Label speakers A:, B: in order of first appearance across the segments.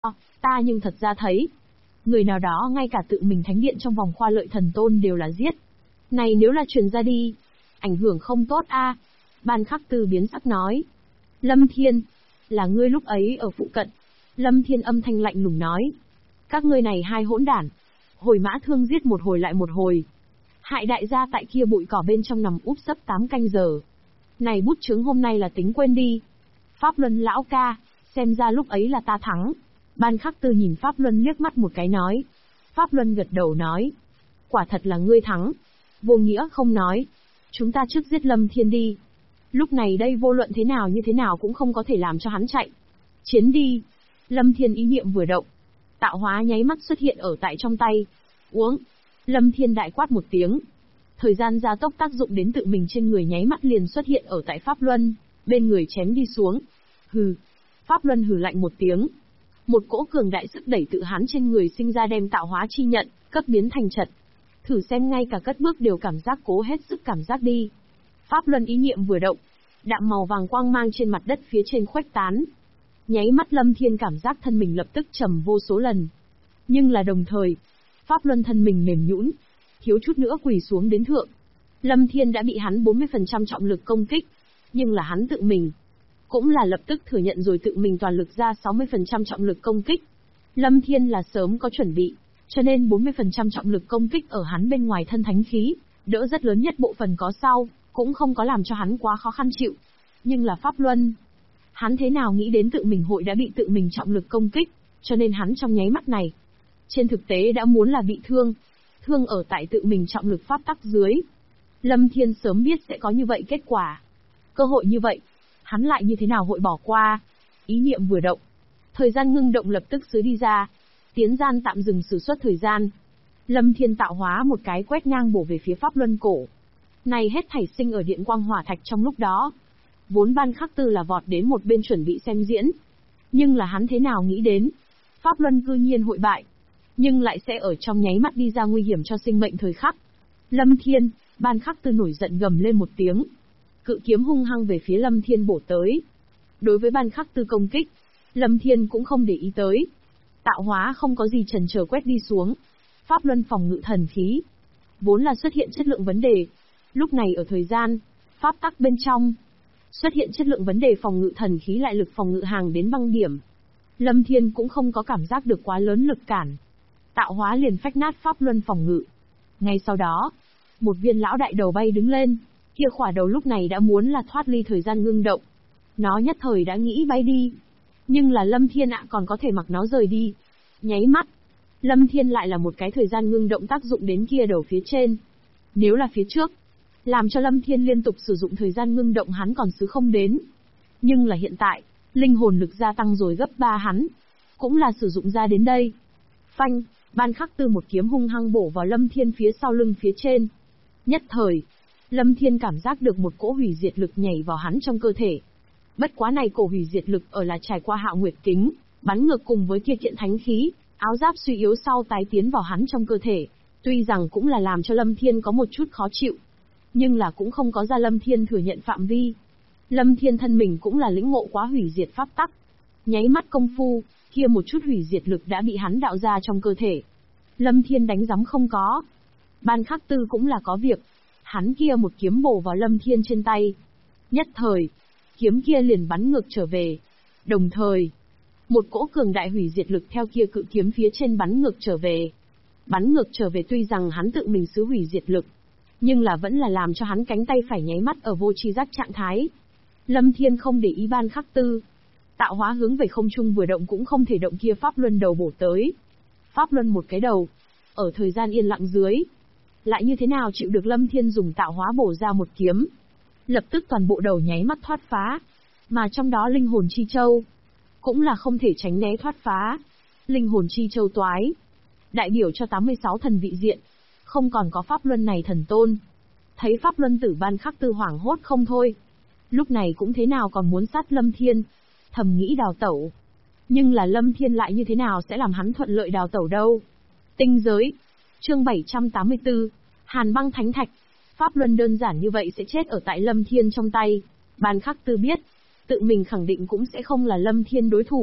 A: Ta nhưng thật ra thấy, người nào đó ngay cả tự mình thánh điện trong vòng khoa lợi thần tôn đều là giết. Này nếu là truyền ra đi, ảnh hưởng không tốt a. Ban Khắc Tư biến sắc nói. Lâm Thiên, là ngươi lúc ấy ở phụ cận. Lâm Thiên âm thanh lạnh lùng nói. Các ngươi này hai hỗn đản, hồi mã thương giết một hồi lại một hồi. Hại đại gia tại kia bụi cỏ bên trong nằm úp sấp 8 canh giờ. Này bút chướng hôm nay là tính quên đi. Pháp Luân lão ca, xem ra lúc ấy là ta thắng. Ban Khắc Tư nhìn Pháp Luân liếc mắt một cái nói. Pháp Luân gật đầu nói. Quả thật là ngươi thắng. Vô Nghĩa không nói. Chúng ta trước giết Lâm Thiên đi. Lúc này đây vô luận thế nào như thế nào cũng không có thể làm cho hắn chạy. Chiến đi. Lâm Thiên ý niệm vừa động. Tạo hóa nháy mắt xuất hiện ở tại trong tay. Uống. Lâm Thiên đại quát một tiếng. Thời gian gia tốc tác dụng đến tự mình trên người nháy mắt liền xuất hiện ở tại Pháp Luân. Bên người chém đi xuống. Hừ. Pháp Luân hừ lạnh một tiếng. Một cỗ cường đại sức đẩy tự hắn trên người sinh ra đem tạo hóa chi nhận, cấp biến thành chật. Thử xem ngay cả cất bước đều cảm giác cố hết sức cảm giác đi. Pháp Luân ý niệm vừa động. Đạm màu vàng quang mang trên mặt đất phía trên khuếch tán. Nháy mắt Lâm Thiên cảm giác thân mình lập tức trầm vô số lần. Nhưng là đồng thời, Pháp Luân thân mình mềm nhũn, thiếu chút nữa quỳ xuống đến thượng. Lâm Thiên đã bị hắn 40% trọng lực công kích, nhưng là hắn tự mình cũng là lập tức thừa nhận rồi tự mình toàn lực ra 60% trọng lực công kích. Lâm Thiên là sớm có chuẩn bị, cho nên 40% trọng lực công kích ở hắn bên ngoài thân thánh khí, đỡ rất lớn nhất bộ phần có sau, cũng không có làm cho hắn quá khó khăn chịu. Nhưng là Pháp Luân, hắn thế nào nghĩ đến tự mình hội đã bị tự mình trọng lực công kích, cho nên hắn trong nháy mắt này, trên thực tế đã muốn là bị thương. Thương ở tại tự mình trọng lực pháp tắc dưới. Lâm Thiên sớm biết sẽ có như vậy kết quả. Cơ hội như vậy, hắn lại như thế nào hội bỏ qua. Ý niệm vừa động. Thời gian ngưng động lập tức xứ đi ra. Tiến gian tạm dừng sử xuất thời gian. Lâm Thiên tạo hóa một cái quét ngang bổ về phía Pháp Luân cổ. Này hết thảy sinh ở điện quang hỏa thạch trong lúc đó. Vốn Ban Khắc Tư là vọt đến một bên chuẩn bị xem diễn. Nhưng là hắn thế nào nghĩ đến. Pháp Luân cư nhiên hội bại. Nhưng lại sẽ ở trong nháy mắt đi ra nguy hiểm cho sinh mệnh thời khắc. Lâm Thiên, Ban Khắc Tư nổi giận gầm lên một tiếng. Cự kiếm hung hăng về phía Lâm Thiên bổ tới. Đối với Ban Khắc Tư công kích, Lâm Thiên cũng không để ý tới. Tạo hóa không có gì chần chờ quét đi xuống. Pháp Luân phòng ngự thần khí. Vốn là xuất hiện chất lượng vấn đề. Lúc này ở thời gian, pháp tắc bên trong, xuất hiện chất lượng vấn đề phòng ngự thần khí lại lực phòng ngự hàng đến băng điểm. Lâm Thiên cũng không có cảm giác được quá lớn lực cản. Tạo hóa liền phách nát Pháp Luân phòng ngự. Ngay sau đó, một viên lão đại đầu bay đứng lên, kia khỏa đầu lúc này đã muốn là thoát ly thời gian ngưng động. Nó nhất thời đã nghĩ bay đi. Nhưng là Lâm Thiên còn có thể mặc nó rời đi. Nháy mắt, Lâm Thiên lại là một cái thời gian ngưng động tác dụng đến kia đầu phía trên. Nếu là phía trước, làm cho Lâm Thiên liên tục sử dụng thời gian ngưng động hắn còn xứ không đến. Nhưng là hiện tại, linh hồn lực gia tăng rồi gấp 3 hắn. Cũng là sử dụng ra đến đây. Phanh, Ban Khắc Tư một kiếm hung hăng bổ vào Lâm Thiên phía sau lưng phía trên. Nhất thời, Lâm Thiên cảm giác được một cỗ hủy diệt lực nhảy vào hắn trong cơ thể. Bất quá này cổ hủy diệt lực ở là trải qua Hạo Nguyệt Kính, bắn ngược cùng với kia kiện thánh khí, áo giáp suy yếu sau tái tiến vào hắn trong cơ thể. Tuy rằng cũng là làm cho Lâm Thiên có một chút khó chịu, nhưng là cũng không có ra Lâm Thiên thừa nhận phạm vi. Lâm Thiên thân mình cũng là lĩnh ngộ quá hủy diệt pháp tắc. Nháy mắt công phu, kia một chút hủy diệt lực đã bị hắn đạo ra trong cơ thể. Lâm Thiên đánh giấm không có. Ban Khắc Tư cũng là có việc. Hắn kia một kiếm bổ vào Lâm Thiên trên tay. Nhất thời, kiếm kia liền bắn ngược trở về. Đồng thời, một cỗ cường đại hủy diệt lực theo kia cự kiếm phía trên bắn ngược trở về. Bắn ngược trở về tuy rằng hắn tự mình xứ hủy diệt lực, nhưng là vẫn là làm cho hắn cánh tay phải nháy mắt ở vô tri giác trạng thái. Lâm Thiên không để ý Ban Khắc Tư. Tạo hóa hướng về không trung vừa động cũng không thể động kia Pháp Luân đầu bổ tới. Pháp Luân một cái đầu, ở thời gian yên lặng dưới, lại như thế nào chịu được Lâm Thiên dùng tạo hóa bổ ra một kiếm. Lập tức toàn bộ đầu nháy mắt thoát phá. Mà trong đó linh hồn chi châu, cũng là không thể tránh né thoát phá. Linh hồn chi châu toái, đại biểu cho 86 thần vị diện, không còn có Pháp Luân này thần tôn. Thấy Pháp Luân tử Ban Khắc Tư hoảng hốt không thôi. Lúc này cũng thế nào còn muốn sát Lâm Thiên, thầm nghĩ đào tẩu. Nhưng là Lâm Thiên lại như thế nào sẽ làm hắn thuận lợi đào tẩu đâu. Tinh giới, chương 784, Hàn băng thánh thạch. Pháp Luân đơn giản như vậy sẽ chết ở tại Lâm Thiên trong tay. Ban Khắc Tư biết, tự mình khẳng định cũng sẽ không là Lâm Thiên đối thủ.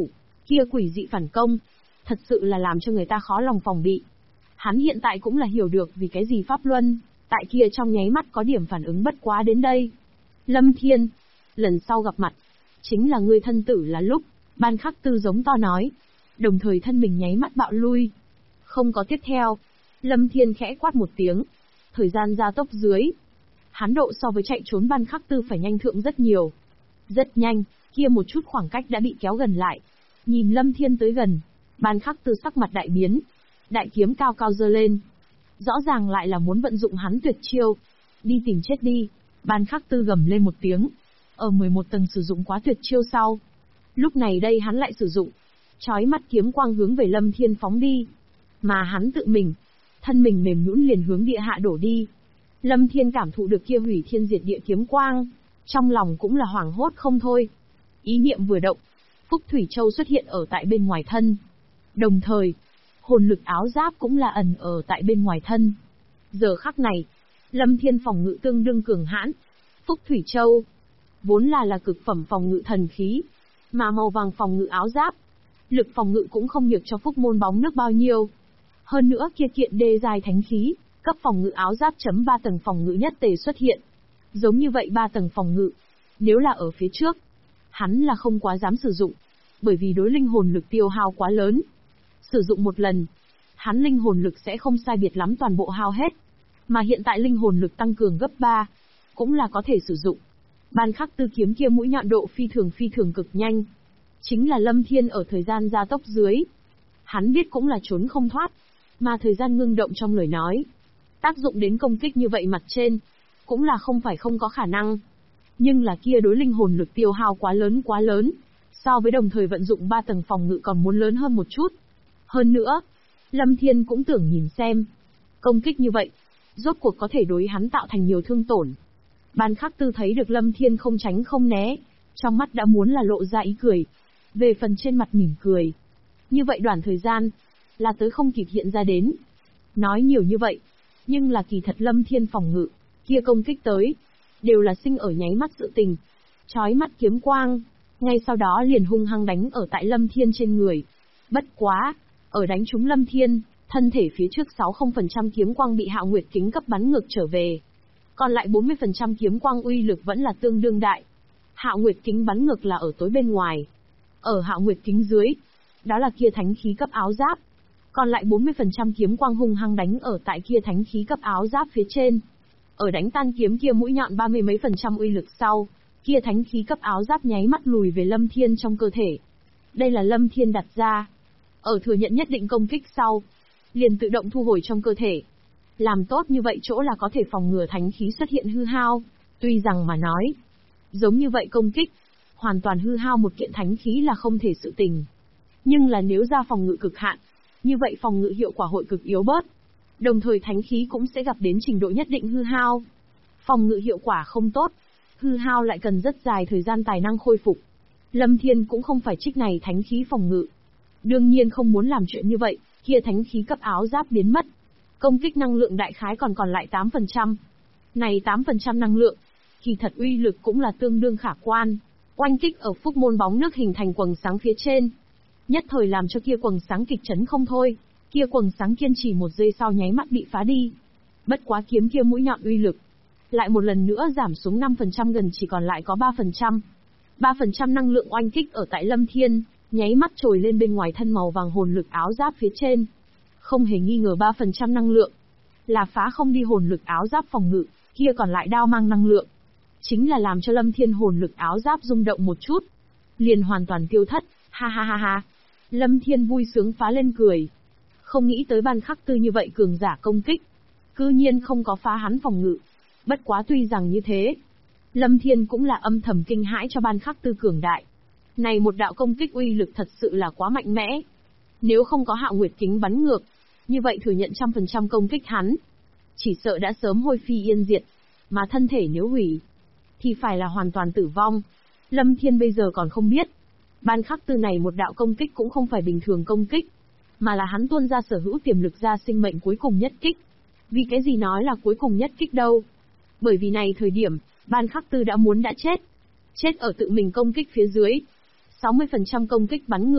A: Kia quỷ dị phản công, thật sự là làm cho người ta khó lòng phòng bị. Hắn hiện tại cũng là hiểu được vì cái gì Pháp Luân, tại kia trong nháy mắt có điểm phản ứng bất quá đến đây. Lâm Thiên, lần sau gặp mặt, chính là ngươi thân tử là lúc, Ban Khắc Tư giống to nói. Đồng thời thân mình nháy mắt bạo lui. Không có tiếp theo. Lâm Thiên khẽ quát một tiếng. Thời gian gia tốc dưới. Hắn độ so với chạy trốn Ban Khắc Tư phải nhanh thượng rất nhiều. Rất nhanh, kia một chút khoảng cách đã bị kéo gần lại. Nhìn Lâm Thiên tới gần, Ban Khắc Tư sắc mặt đại biến. Đại kiếm cao cao giơ lên. Rõ ràng lại là muốn vận dụng hắn tuyệt chiêu. Đi tìm chết đi. Ban Khắc Tư gầm lên một tiếng. Ở 11 tầng sử dụng quá tuyệt chiêu sau. Lúc này đây hắn lại sử dụng. Chói mắt kiếm quang hướng về Lâm Thiên phóng đi. Mà hắn tự mình, thân mình mềm nhũn liền hướng địa hạ đổ đi. Lâm Thiên cảm thụ được kia hủy thiên diệt địa kiếm quang. Trong lòng cũng là hoảng hốt không thôi. Ý niệm vừa động, Phúc Thủy Châu xuất hiện ở tại bên ngoài thân. Đồng thời, hồn lực áo giáp cũng là ẩn ở tại bên ngoài thân. Giờ khắc này, Lâm Thiên phòng ngự tương đương cường hãn. Phúc Thủy Châu, vốn là cực phẩm phòng ngự thần khí, mà màu vàng phòng ngự áo giáp, lực phòng ngự cũng không nhược cho Phúc môn bóng nước bao nhiêu. Hơn nữa kia kiện đê dài thánh khí, cấp phòng ngự áo giáp chấm 3 tầng phòng ngự nhất tề xuất hiện. Giống như vậy 3 tầng phòng ngự, nếu là ở phía trước, hắn là không quá dám sử dụng, bởi vì đối linh hồn lực tiêu hao quá lớn. Sử dụng một lần, hắn linh hồn lực sẽ không sai biệt lắm toàn bộ hao hết. Mà hiện tại linh hồn lực tăng cường gấp 3, cũng là có thể sử dụng. Ban Khắc Tư kiếm kia mũi nhọn độ phi thường cực nhanh. Chính là Lâm Thiên ở thời gian gia tốc dưới. Hắn biết cũng là trốn không thoát, mà thời gian ngưng động trong lời nói. Tác dụng đến công kích như vậy mặt trên, cũng là không phải không có khả năng. Nhưng là kia đối linh hồn lực tiêu hao quá lớn, so với đồng thời vận dụng 3 tầng phòng ngự còn muốn lớn hơn một chút. Hơn nữa, Lâm Thiên cũng tưởng nhìn xem, công kích như vậy, rốt cuộc có thể đối hắn tạo thành nhiều thương tổn. Ban Khắc Tư thấy được Lâm Thiên không tránh không né, trong mắt đã muốn là lộ ra ý cười. Về phần trên mặt mỉm cười. Như vậy đoạn thời gian, là tới không kịp hiện ra đến. Nói nhiều như vậy, nhưng là kỳ thật Lâm Thiên phòng ngự, kia công kích tới, đều là sinh ở nháy mắt sự tình. Chói mắt kiếm quang, ngay sau đó liền hung hăng đánh ở tại Lâm Thiên trên người. Bất quá, ở đánh trúng Lâm Thiên, thân thể phía trước 60% kiếm quang bị Hạo Nguyệt Kính cấp bắn ngược trở về. Còn lại 40% kiếm quang uy lực vẫn là tương đương đại. Hạo Nguyệt Kính bắn ngược là ở tối bên ngoài. Ở Hạo Nguyệt Kính dưới, đó là kia thánh khí cấp áo giáp. Còn lại 40% kiếm quang hung hăng đánh ở tại kia thánh khí cấp áo giáp phía trên. Ở đánh tan kiếm kia mũi nhọn 30 mấy % uy lực sau, kia thánh khí cấp áo giáp nháy mắt lùi về Lâm Thiên trong cơ thể. Đây là Lâm Thiên đặt ra. Ở thừa nhận nhất định công kích sau, liền tự động thu hồi trong cơ thể. Làm tốt như vậy chỗ là có thể phòng ngừa thánh khí xuất hiện hư hao. Tuy rằng mà nói, giống như vậy công kích, hoàn toàn hư hao một kiện thánh khí là không thể sự tình. Nhưng là nếu ra phòng ngự cực hạn, như vậy phòng ngự hiệu quả hội cực yếu bớt. Đồng thời thánh khí cũng sẽ gặp đến trình độ nhất định hư hao. Phòng ngự hiệu quả không tốt, hư hao lại cần rất dài thời gian tài năng khôi phục. Lâm Thiên cũng không phải trích này thánh khí phòng ngự. Đương nhiên không muốn làm chuyện như vậy, kia thánh khí cấp áo giáp biến mất. Công kích năng lượng đại khái còn lại 8%. Này 8% năng lượng, kỳ thật uy lực cũng là tương đương khả quan. Oanh kích ở phúc môn bóng nước hình thành quầng sáng phía trên. Nhất thời làm cho kia quầng sáng kịch chấn không thôi, kia quầng sáng kiên trì một giây sau nháy mắt bị phá đi. Bất quá kiếm kia mũi nhọn uy lực, lại một lần nữa giảm xuống 5% gần chỉ còn lại có 3%. 3% năng lượng oanh kích ở tại Lâm Thiên, nháy mắt trồi lên bên ngoài thân màu vàng hồn lực áo giáp phía trên. Không hề nghi ngờ 3% năng lượng, là phá không đi hồn lực áo giáp phòng ngự, kia còn lại đao mang năng lượng. Chính là làm cho Lâm Thiên hồn lực áo giáp rung động một chút, liền hoàn toàn tiêu thất, ha ha ha ha. Lâm Thiên vui sướng phá lên cười. Không nghĩ tới Ban Khắc Tư như vậy cường giả công kích, cư nhiên không có phá hắn phòng ngự. Bất quá tuy rằng như thế, Lâm Thiên cũng là âm thầm kinh hãi cho Ban Khắc Tư cường đại. Này một đạo công kích uy lực thật sự là quá mạnh mẽ. Nếu không có Hạo Nguyệt Kính bắn ngược, như vậy thừa nhận 100% công kích hắn, chỉ sợ đã sớm hôi phi yên diệt. Mà thân thể nếu hủy, thì phải là hoàn toàn tử vong. Lâm Thiên bây giờ còn không biết, Ban Khắc Tư này một đạo công kích cũng không phải bình thường công kích, mà là hắn tuôn ra sở hữu tiềm lực ra sinh mệnh cuối cùng nhất kích. Vì cái gì nói là cuối cùng nhất kích đâu? Bởi vì này thời điểm, Ban Khắc Tư đã chết. Chết ở tự mình công kích phía dưới. 60% công kích bắn ngược,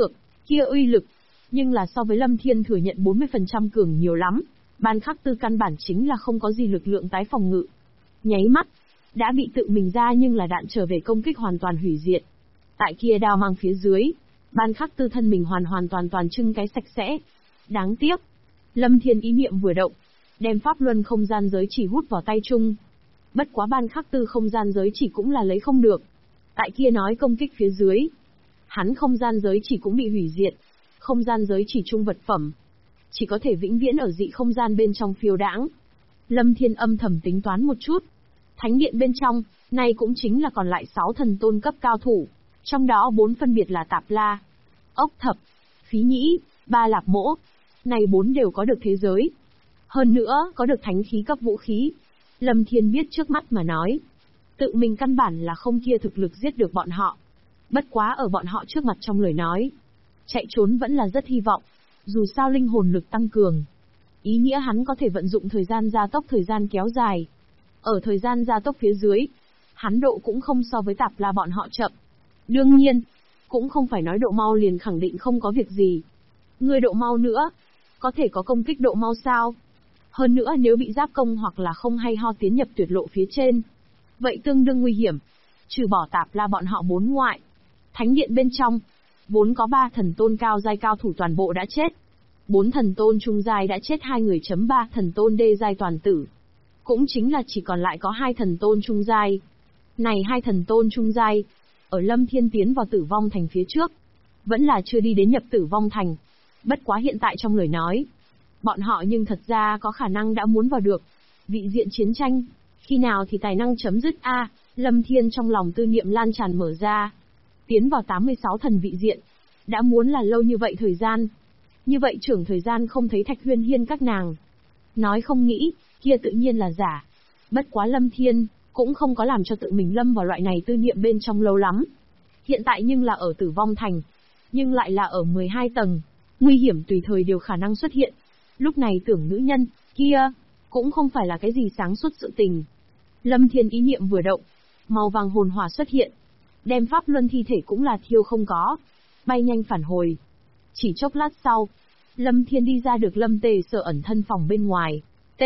A: kia uy lực, nhưng là so với Lâm Thiên thừa nhận 40% cường nhiều lắm. Ban Khắc Tư căn bản chính là không có gì lực lượng tái phòng ngự. Nháy mắt, đã bị tự mình ra nhưng là đạn trở về công kích hoàn toàn hủy diệt. Tại kia đao mang phía dưới, Ban Khắc Tư thân mình hoàn toàn trưng cái sạch sẽ. Đáng tiếc, Lâm Thiên ý niệm vừa động, đem pháp luân không gian giới chỉ hút vào tay chung. Bất quá Ban Khắc Tư không gian giới chỉ cũng là lấy không được. Tại kia nói công kích phía dưới, hắn không gian giới chỉ cũng bị hủy diệt. Không gian giới chỉ chung vật phẩm, chỉ có thể vĩnh viễn ở dị không gian bên trong phiêu đãng. Lâm Thiên âm thầm tính toán một chút. Thánh điện bên trong, này cũng chính là còn lại 6 thần tôn cấp cao thủ. Trong đó 4 phân biệt là Tạp La, Ốc Thập, Phí Nhĩ, Ba Lạp Mỗ. Này 4 đều có được thế giới. Hơn nữa, có được thánh khí cấp vũ khí. Lâm Thiên biết trước mắt mà nói. Tự mình căn bản là không kia thực lực giết được bọn họ. Bất quá ở bọn họ trước mặt trong lời nói. Chạy trốn vẫn là rất hy vọng. Dù sao linh hồn lực tăng cường. Ý nghĩa hắn có thể vận dụng thời gian gia tốc thời gian kéo dài. Ở thời gian gia tốc phía dưới, hắn độ cũng không so với Tạp La bọn họ chậm. Đương nhiên, cũng không phải nói độ mau liền khẳng định không có việc gì. Người độ mau nữa, có thể có công kích độ mau sao? Hơn nữa nếu bị giáp công hoặc là không hay ho tiến nhập tuyệt lộ phía trên, vậy tương đương nguy hiểm. Trừ bỏ Tạp La bọn họ 4 ngoại, thánh điện bên trong, vốn có 3 thần tôn cao giai cao thủ toàn bộ đã chết. 4 thần tôn trung giai đã chết 2 người, 3 thần tôn đê giai toàn tử. Cũng chính là chỉ còn lại có 2 thần tôn trung giai. Này 2 thần tôn trung giai, ở Lâm Thiên tiến vào Tử Vong Thành phía trước, vẫn là chưa đi đến nhập Tử Vong Thành. Bất quá hiện tại trong lời nói, bọn họ nhưng thật ra có khả năng đã muốn vào được vị diện chiến tranh. Khi nào thì tài năng chấm dứt a? Lâm Thiên trong lòng tư niệm lan tràn mở ra. Tiến vào 86 thần vị diện, đã muốn là lâu như vậy thời gian. Như vậy trưởng thời gian không thấy Thạch Huyên Hiên các nàng. Nói không nghĩ, kia tự nhiên là giả. Bất quá Lâm Thiên, cũng không có làm cho tự mình lâm vào loại này tư niệm bên trong lâu lắm. Hiện tại nhưng là ở Tử Vong Thành, nhưng lại là ở 12 tầng, nguy hiểm tùy thời đều khả năng xuất hiện. Lúc này tưởng nữ nhân, kia, cũng không phải là cái gì sáng suốt sự tình. Lâm Thiên ý niệm vừa động, màu vàng hồn hỏa xuất hiện, đem pháp luân thi thể cũng là thiêu không có, bay nhanh phản hồi. Chỉ chốc lát sau, Lâm Thiên đi ra được Lâm Tề Sở ẩn thân phòng bên ngoài.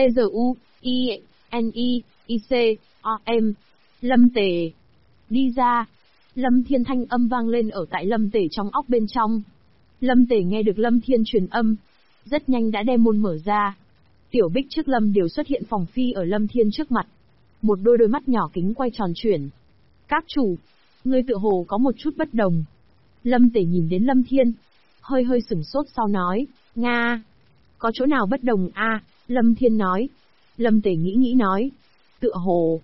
A: T-Z-U-I-N-I-I-C-O-M. Lâm Tề. Đi ra. Lâm Thiên thanh âm vang lên ở tại Lâm Tề trong óc bên trong. Lâm Tề nghe được Lâm Thiên truyền âm, rất nhanh đã đem môn mở ra. Tiểu Bích trước Lâm đều xuất hiện phòng phi ở Lâm Thiên trước mặt. Một đôi mắt nhỏ kính quay tròn chuyển. Các chủ, ngươi tựa hồ có một chút bất đồng. Lâm Tề nhìn đến Lâm Thiên, hơi sửng sốt sau nói, Nga, có chỗ nào bất đồng a? Lâm Thiên nói. Lâm Tề nghĩ nói, tựa hồ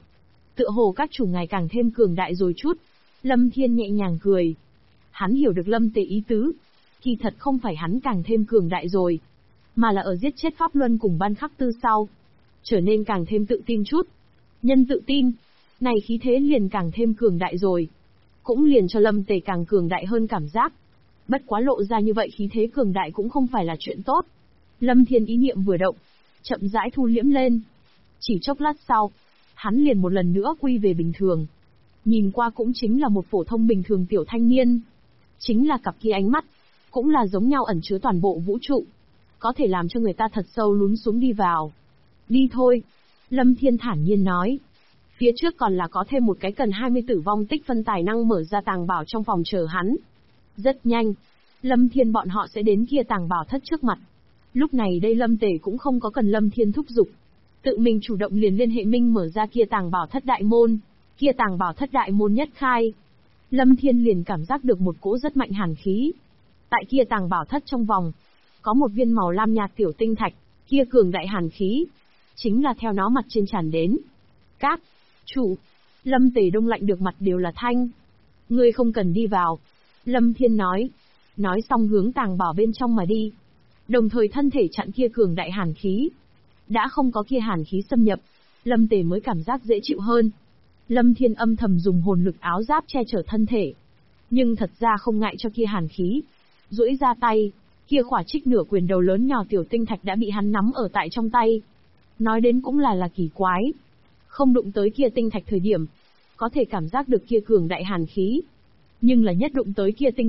A: các chủ ngày càng thêm cường đại rồi chút. Lâm Thiên nhẹ nhàng cười. Hắn hiểu được Lâm Tề ý tứ, kỳ thật không phải hắn càng thêm cường đại rồi, mà là ở giết chết Pháp Luân cùng Ban Khắc Tư sau, trở nên càng thêm tự tin chút. Nhân tự tin, này khí thế liền càng thêm cường đại rồi, cũng liền cho Lâm Tề càng cường đại hơn cảm giác. Bất quá lộ ra như vậy khí thế cường đại cũng không phải là chuyện tốt. Lâm Thiên ý niệm vừa động, chậm rãi thu liễm lên. Chỉ chốc lát sau, hắn liền một lần nữa quy về bình thường. Nhìn qua cũng chính là một phổ thông bình thường tiểu thanh niên. Chính là cặp kia ánh mắt, cũng là giống nhau ẩn chứa toàn bộ vũ trụ, có thể làm cho người ta thật sâu lún xuống đi vào. Đi thôi. Lâm Thiên thản nhiên nói. Phía trước còn là có thêm một cái cần 20 tử vong tích phân tài năng mở ra tàng bảo trong phòng chờ hắn. Rất nhanh, Lâm Thiên bọn họ sẽ đến kia tàng bảo thất trước mặt. Lúc này đây Lâm Tề cũng không có cần Lâm Thiên thúc giục, tự mình chủ động liền liên hệ Minh mở ra kia tàng bảo thất đại môn. Kia tàng bảo thất đại môn nhất khai, Lâm Thiên liền cảm giác được một cỗ rất mạnh hàn khí. Tại kia tàng bảo thất trong vòng, có một viên màu lam nhạt tiểu tinh thạch, kia cường đại hàn khí, chính là theo nó mặt trên tràn đến. Các chủ, Lâm Tề đông lạnh được mặt đều là thanh. Ngươi không cần đi vào. Lâm Thiên nói. Nói xong hướng tàng bảo bên trong mà đi. Đồng thời thân thể chặn kia cường đại hàn khí. Đã không có kia hàn khí xâm nhập, Lâm Tề mới cảm giác dễ chịu hơn. Lâm Thiên âm thầm dùng hồn lực áo giáp che chở thân thể. Nhưng thật ra không ngại cho kia hàn khí. Duỗi ra tay, kia khỏa trích nửa quyền đầu lớn nhỏ tiểu tinh thạch đã bị hắn nắm ở tại trong tay. Nói đến cũng là kỳ quái. Không đụng tới kia tinh thạch thời điểm, có thể cảm giác được kia cường đại hàn khí. Nhưng là nhất đụng tới kia tinh thạch,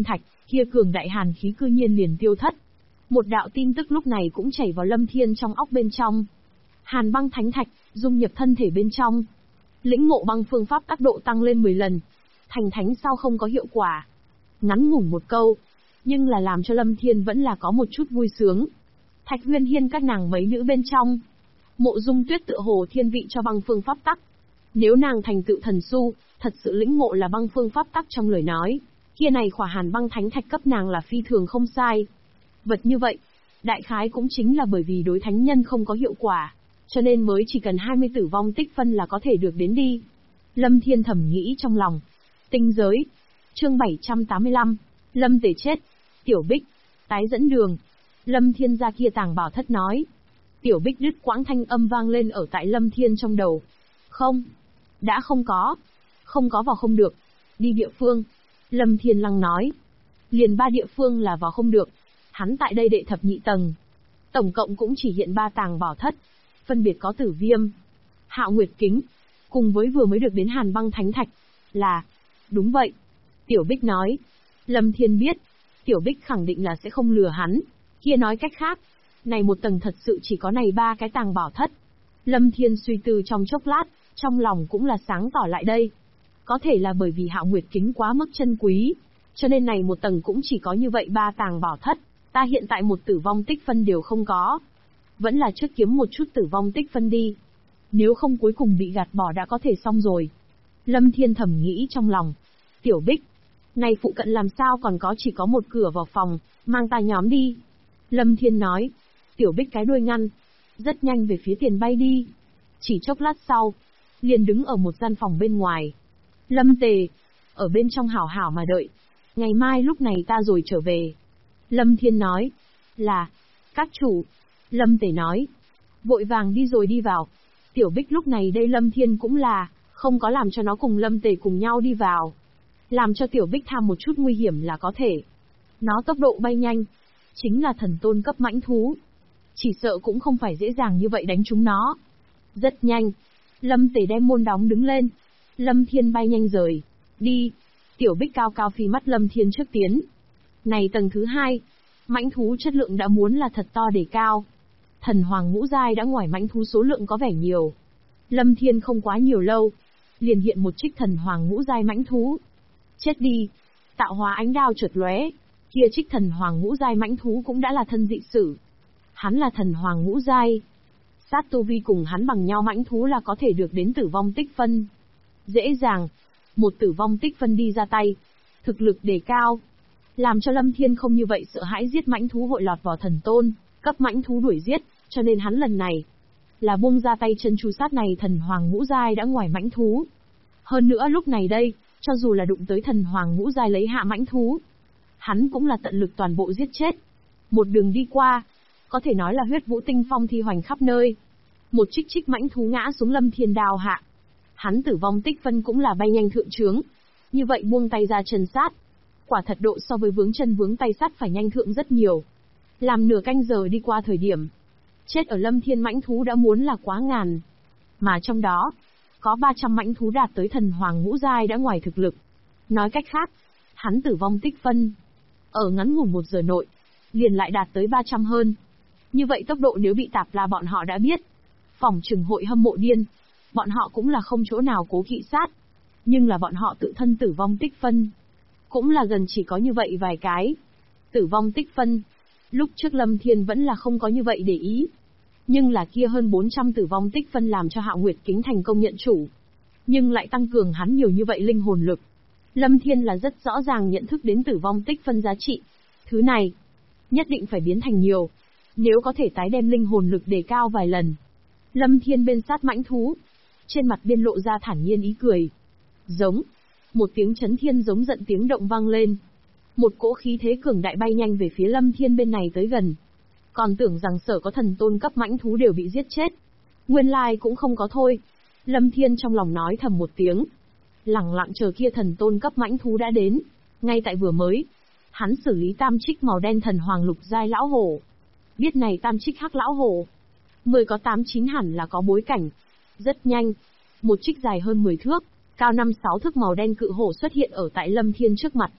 A: kia cường đại hàn khí cư nhiên liền tiêu thất. Một đạo tin tức lúc này cũng chảy vào Lâm Thiên trong óc bên trong. Hàn băng thánh thạch, dung nhập thân thể bên trong. Lĩnh ngộ băng phương pháp tác độ tăng lên 10 lần. Thành thánh sao không có hiệu quả. Ngắn ngủn một câu, nhưng là làm cho Lâm Thiên vẫn là có một chút vui sướng. Thạch Huyên Hiên các nàng mấy nữ bên trong. Mộ Dung Tuyết tựa hồ thiên vị cho băng phương pháp tắc. Nếu nàng thành tựu thần su, thật sự lĩnh ngộ là băng phương pháp tắc trong lời nói, kia này khỏa hàn băng thánh thạch cấp nàng là phi thường không sai. Vật như vậy, đại khái cũng chính là bởi vì đối thánh nhân không có hiệu quả, cho nên mới chỉ cần 20 tử vong tích phân là có thể được đến đi. Lâm Thiên thầm nghĩ trong lòng. Tinh giới. Chương 785. Lâm Tề chết. Tiểu Bích. Tái dẫn đường. Lâm Thiên ra kia tàng bảo thất nói. Tiểu Bích đứt quãng thanh âm vang lên ở tại Lâm Thiên trong đầu. Không. Đã không có. Không có vào không được. Đi địa phương. Lâm Thiên lăng nói. Liền 3 địa phương là vào không được. Hắn tại đây đệ thập nhị tầng. Tổng cộng cũng chỉ hiện 3 tàng bảo thất. Phân biệt có Tử Viêm, Hạo Nguyệt Kính, cùng với vừa mới được đến Hàn băng thánh thạch. Là. Đúng vậy. Tiểu Bích nói. Lâm Thiên biết. Tiểu Bích khẳng định là sẽ không lừa hắn. Kia nói cách khác. Này một tầng thật sự chỉ có này 3 cái tàng bảo thất. Lâm Thiên suy tư trong chốc lát, trong lòng cũng là sáng tỏ lại đây. Có thể là bởi vì Hạo Nguyệt Kính quá mức chân quý, cho nên này một tầng cũng chỉ có như vậy 3 tàng bảo thất. Ta hiện tại một tử vong tích phân đều không có. Vẫn là trước kiếm một chút tử vong tích phân đi. Nếu không cuối cùng bị gạt bỏ đã có thể xong rồi. Lâm Thiên thầm nghĩ trong lòng. Tiểu Bích, này phụ cận làm sao còn có chỉ có một cửa vào phòng, mang ta nhóm đi. Lâm Thiên nói. Tiểu Bích cái đuôi ngăn. Rất nhanh về phía tiền bay đi. Chỉ chốc lát sau, liền đứng ở một gian phòng bên ngoài. Lâm Tề, ở bên trong hảo hảo mà đợi. Ngày mai lúc này ta rồi trở về. Lâm Thiên nói. Là, các chủ. Lâm Tề nói. Vội vàng đi rồi đi vào. Tiểu Bích lúc này đây Lâm Thiên cũng là, không có làm cho nó cùng Lâm Tề cùng nhau đi vào. Làm cho Tiểu Bích tham một chút nguy hiểm là có thể. Nó tốc độ bay nhanh. Chính là thần tôn cấp mãnh thú. Chỉ sợ cũng không phải dễ dàng như vậy đánh trúng nó. Rất nhanh. Lâm Tề đem môn đóng đứng lên. Lâm Thiên bay nhanh rời. Đi. Tiểu Bích cao cao phi mắt Lâm Thiên trước tiến. Này tầng thứ 2. Mãnh thú chất lượng đã muốn là thật to để cao. Thần hoàng ngũ giai đã ngoài mãnh thú số lượng có vẻ nhiều. Lâm Thiên không quá nhiều lâu. Liền hiện một trích thần hoàng ngũ giai mãnh thú. Chết đi. Tạo hóa ánh đao chợt lóe. Kia trích thần hoàng ngũ giai mãnh thú cũng đã là thân dị sử. Hắn là thần hoàng ngũ giai. Sát tu vi cùng hắn bằng nhau mãnh thú là có thể được đến tử vong tích phân. Dễ dàng. Một tử vong tích phân đi ra tay. Thực lực đề cao. Làm cho Lâm Thiên không như vậy sợ hãi giết mãnh thú hội lọt vào thần tôn, cấp mãnh thú đuổi giết, cho nên hắn lần này là buông ra tay chân chu sát này thần hoàng ngũ giai đã ngoài mãnh thú. Hơn nữa lúc này đây, cho dù là đụng tới thần hoàng ngũ giai lấy hạ mãnh thú, hắn cũng là tận lực toàn bộ giết chết. Một đường đi qua, có thể nói là huyết vũ tinh phong thi hoành khắp nơi. Một trích mãnh thú ngã xuống Lâm Thiên đao hạ. Hắn tử vong tích phân cũng là bay nhanh thượng trướng. Như vậy buông tay ra chân sát. Quả thật độ so với vướng chân vướng tay sát phải nhanh thượng rất nhiều. Làm nửa canh giờ đi qua thời điểm. Chết ở Lâm Thiên mãnh thú đã muốn là quá ngàn. Mà trong đó, có 300 mãnh thú đạt tới thần hoàng ngũ giai đã ngoài thực lực. Nói cách khác, hắn tử vong tích phân. Ở ngắn ngủn 1 giờ nội, liền lại đạt tới 300 hơn. Như vậy tốc độ nếu bị tạp là bọn họ đã biết. Phỏng chừng hội hâm mộ điên. Bọn họ cũng là không chỗ nào cố kỵ sát. Nhưng là bọn họ tự thân tử vong tích phân. Cũng là gần chỉ có như vậy vài cái. Tử vong tích phân. Lúc trước Lâm Thiên vẫn là không có như vậy để ý. Nhưng là kia hơn 400 tử vong tích phân làm cho Hạo Nguyệt Kính thành công nhận chủ. Nhưng lại tăng cường hắn nhiều như vậy linh hồn lực. Lâm Thiên là rất rõ ràng nhận thức đến tử vong tích phân giá trị. Thứ này, nhất định phải biến thành nhiều. Nếu có thể tái đem linh hồn lực đề cao vài lần. Lâm Thiên bên sát mãnh thú. Trên mặt biên lộ ra thản nhiên ý cười. Giống. Một tiếng chấn thiên giống giận tiếng động vang lên. Một cỗ khí thế cường đại bay nhanh về phía Lâm Thiên bên này tới gần. Còn tưởng rằng sở có thần tôn cấp mãnh thú đều bị giết chết. Nguyên lai cũng không có thôi. Lâm Thiên trong lòng nói thầm một tiếng. Lẳng lặng chờ kia thần tôn cấp mãnh thú đã đến. Ngay tại vừa mới, hắn xử lý tam trích màu đen thần hoàng lục giai lão hổ. Biết này tam trích hắc lão hổ. 10 có 8-9 hẳn là có bối cảnh. Rất nhanh, một trích dài hơn 10 thước, cao 5-6 thước màu đen cự hổ xuất hiện ở tại Lâm Thiên trước mặt.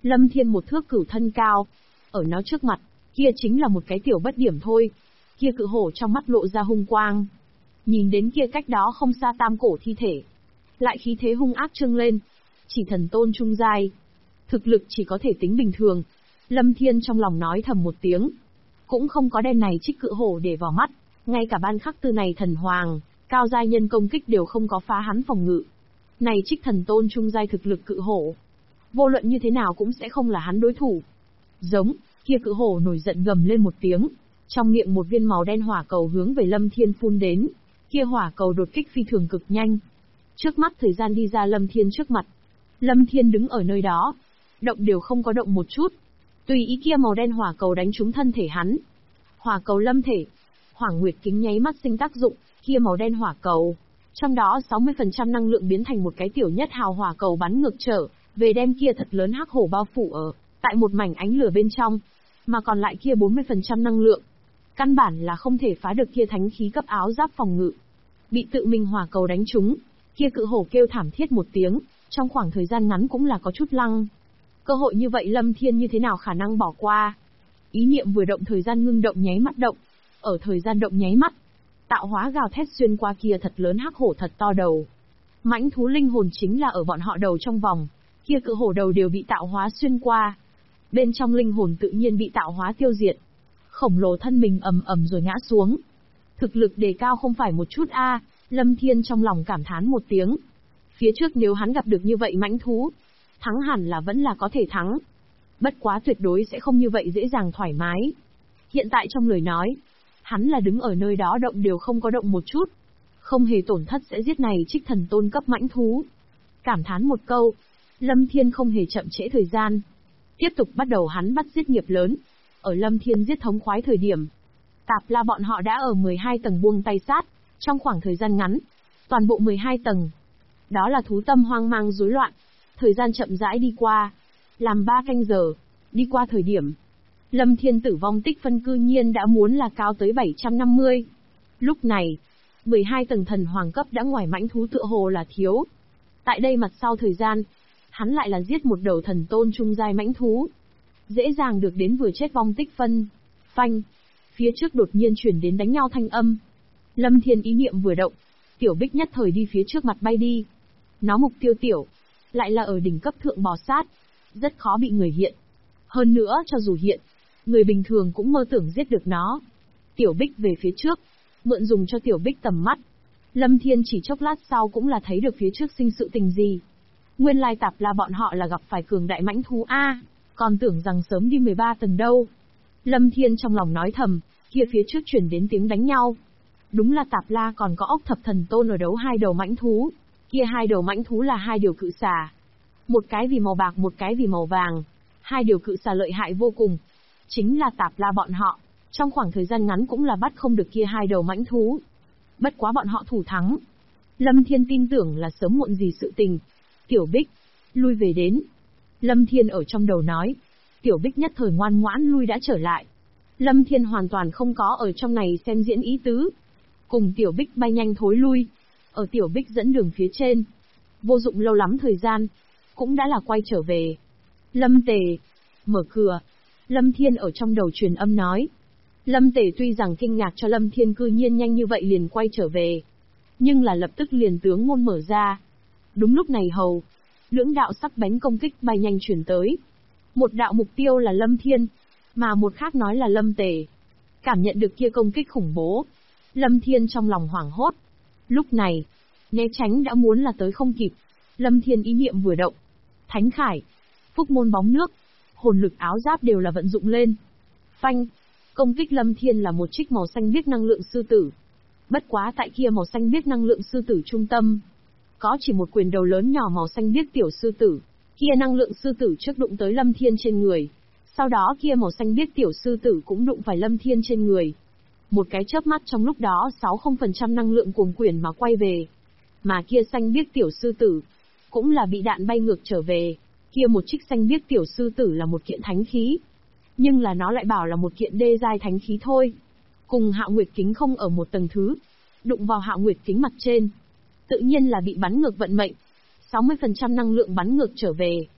A: Lâm Thiên một thước cửu thân cao. Ở nó trước mặt, kia chính là một cái tiểu bất điểm thôi. Kia cự hổ trong mắt lộ ra hung quang. Nhìn đến kia cách đó không xa tam cổ thi thể. Lại khí thế hung ác trưng lên. Chỉ thần tôn trung giai. Thực lực chỉ có thể tính bình thường. Lâm Thiên trong lòng nói thầm một tiếng. Cũng không có đem này trích cự hổ để vào mắt. Ngay cả ban khắc tư này thần hoàng, cao giai nhân công kích đều không có phá hắn phòng ngự. Này trích thần tôn trung giai thực lực cự hổ. Vô luận như thế nào cũng sẽ không là hắn đối thủ. Giống, kia cự hổ nổi giận gầm lên một tiếng. Trong miệng một viên màu đen hỏa cầu hướng về Lâm Thiên phun đến. Kia hỏa cầu đột kích phi thường cực nhanh. Trước mắt thời gian đi ra Lâm Thiên trước mặt. Lâm Thiên đứng ở nơi đó. Động đều không có động một chút. Tùy ý kia màu đen hỏa cầu đánh trúng thân thể hắn. Hỏa cầu lâm thể. Hỏa nguyệt kính nháy mắt sinh tác dụng, kia màu đen hỏa cầu. Trong đó 60% năng lượng biến thành một cái tiểu nhất hào hỏa cầu bắn ngược trở, về đem kia thật lớn hắc hổ bao phủ ở, tại một mảnh ánh lửa bên trong. Mà còn lại kia 40% năng lượng. Căn bản là không thể phá được kia thánh khí cấp áo giáp phòng ngự. Bị tự mình hỏa cầu đánh trúng, kia cự hổ kêu thảm thiết một tiếng, trong khoảng thời gian ngắn cũng là có chút lăng. Cơ hội như vậy Lâm Thiên như thế nào khả năng bỏ qua. Ý niệm vừa động thời gian ngưng động nháy mắt động. Ở thời gian động nháy mắt, tạo hóa gào thét xuyên qua kia thật lớn hắc hổ thật to đầu. Mãnh thú linh hồn chính là ở bọn họ đầu trong vòng, kia cự hổ đầu đều bị tạo hóa xuyên qua. Bên trong linh hồn tự nhiên bị tạo hóa tiêu diệt. Khổng lồ thân mình ầm ầm rồi ngã xuống. Thực lực đề cao không phải một chút a, Lâm Thiên trong lòng cảm thán một tiếng. Phía trước nếu hắn gặp được như vậy mãnh thú, thắng hẳn là vẫn là có thể thắng. Bất quá tuyệt đối sẽ không như vậy dễ dàng thoải mái. Hiện tại trong lời nói, hắn là đứng ở nơi đó động đều không có động một chút. Không hề tổn thất sẽ giết này trích thần tôn cấp mãnh thú. Cảm thán một câu, Lâm Thiên không hề chậm trễ thời gian. Tiếp tục bắt đầu hắn bắt giết nghiệp lớn. Ở Lâm Thiên giết thống khoái thời điểm, Tạp La bọn họ đã ở 12 tầng buông tay sát, trong khoảng thời gian ngắn. Toàn bộ 12 tầng. Đó là thú tâm hoang mang rối loạn. Thời gian chậm rãi đi qua. Làm 3 canh giờ. Đi qua thời điểm. Lâm Thiên tử vong tích phân cư nhiên đã muốn là cao tới 750. Lúc này, 12 tầng thần hoàng cấp đã ngoài mãnh thú tựa hồ là thiếu. Tại đây mặt sau thời gian, hắn lại là giết một đầu thần tôn trung giai mãnh thú. Dễ dàng được đến vừa chết vong tích phân. Phanh. Phía trước đột nhiên chuyển đến đánh nhau thanh âm. Lâm Thiên ý niệm vừa động. Tiểu Bích nhất thời đi phía trước mặt bay đi. Nó mục tiêu tiểu. Lại là ở đỉnh cấp thượng bò sát. Rất khó bị người hiện. Hơn nữa cho dù hiện, người bình thường cũng mơ tưởng giết được nó. Tiểu Bích về phía trước. Mượn dùng cho Tiểu Bích tầm mắt. Lâm Thiên chỉ chốc lát sau cũng là thấy được phía trước sinh sự tình gì. Nguyên lai Tạp La bọn họ là gặp phải cường đại mãnh thú A. Còn tưởng rằng sớm đi 13 tầng đâu. Lâm Thiên trong lòng nói thầm, kia phía trước chuyển đến tiếng đánh nhau. Đúng là Tạp La còn có ốc thập thần tôn ở đấu hai đầu mãnh thú. Kia hai đầu mãnh thú là hai điều cự xà. Một cái vì màu bạc một cái vì màu vàng. Hai điều cự xà lợi hại vô cùng. Chính là Tạp La bọn họ. Trong khoảng thời gian ngắn cũng là bắt không được kia hai đầu mãnh thú. Bất quá bọn họ thủ thắng. Lâm Thiên tin tưởng là sớm muộn gì sự tình. Tiểu Bích, lui về đến. Lâm Thiên ở trong đầu nói. Tiểu Bích nhất thời ngoan ngoãn lui đã trở lại. Lâm Thiên hoàn toàn không có ở trong này xem diễn ý tứ. Cùng Tiểu Bích bay nhanh thối lui. Ở Tiểu Bích dẫn đường phía trên. Vô dụng lâu lắm thời gian. Cũng đã là quay trở về. Lâm Tề, mở cửa. Lâm Thiên ở trong đầu truyền âm nói. Lâm Tề tuy rằng kinh ngạc cho Lâm Thiên cư nhiên nhanh như vậy liền quay trở về. Nhưng là lập tức liền tướng môn mở ra. Đúng lúc này hầu. Lưỡng đạo sắc bén công kích bay nhanh chuyển tới. Một đạo mục tiêu là Lâm Thiên. Mà một khác nói là Lâm Tề. Cảm nhận được kia công kích khủng bố. Lâm Thiên trong lòng hoảng hốt. Lúc này, né tránh đã muốn là tới không kịp. Lâm Thiên ý niệm vừa động. Thánh Khải, Phúc Môn Bóng Nước, hồn lực áo giáp đều là vận dụng lên. Phanh, công kích Lâm Thiên là một trích màu xanh biếc năng lượng sư tử. Bất quá tại kia màu xanh biếc năng lượng sư tử trung tâm. Có chỉ một quyền đầu lớn nhỏ màu xanh biếc tiểu sư tử. Kia năng lượng sư tử trước đụng tới Lâm Thiên trên người. Sau đó kia màu xanh biếc tiểu sư tử cũng đụng phải Lâm Thiên trên người. Một cái chớp mắt trong lúc đó 60% năng lượng cuồng quyển mà quay về. Mà kia xanh biếc tiểu sư tử cũng là bị đạn bay ngược trở về. Kia một trích xanh biếc tiểu sư tử là một kiện thánh khí. Nhưng là nó lại bảo là một kiện đê giai thánh khí thôi. Cùng Hạo Nguyệt Kính không ở một tầng thứ. Đụng vào Hạo Nguyệt Kính mặt trên. Tự nhiên là bị bắn ngược vận mệnh. 60% năng lượng bắn ngược trở về.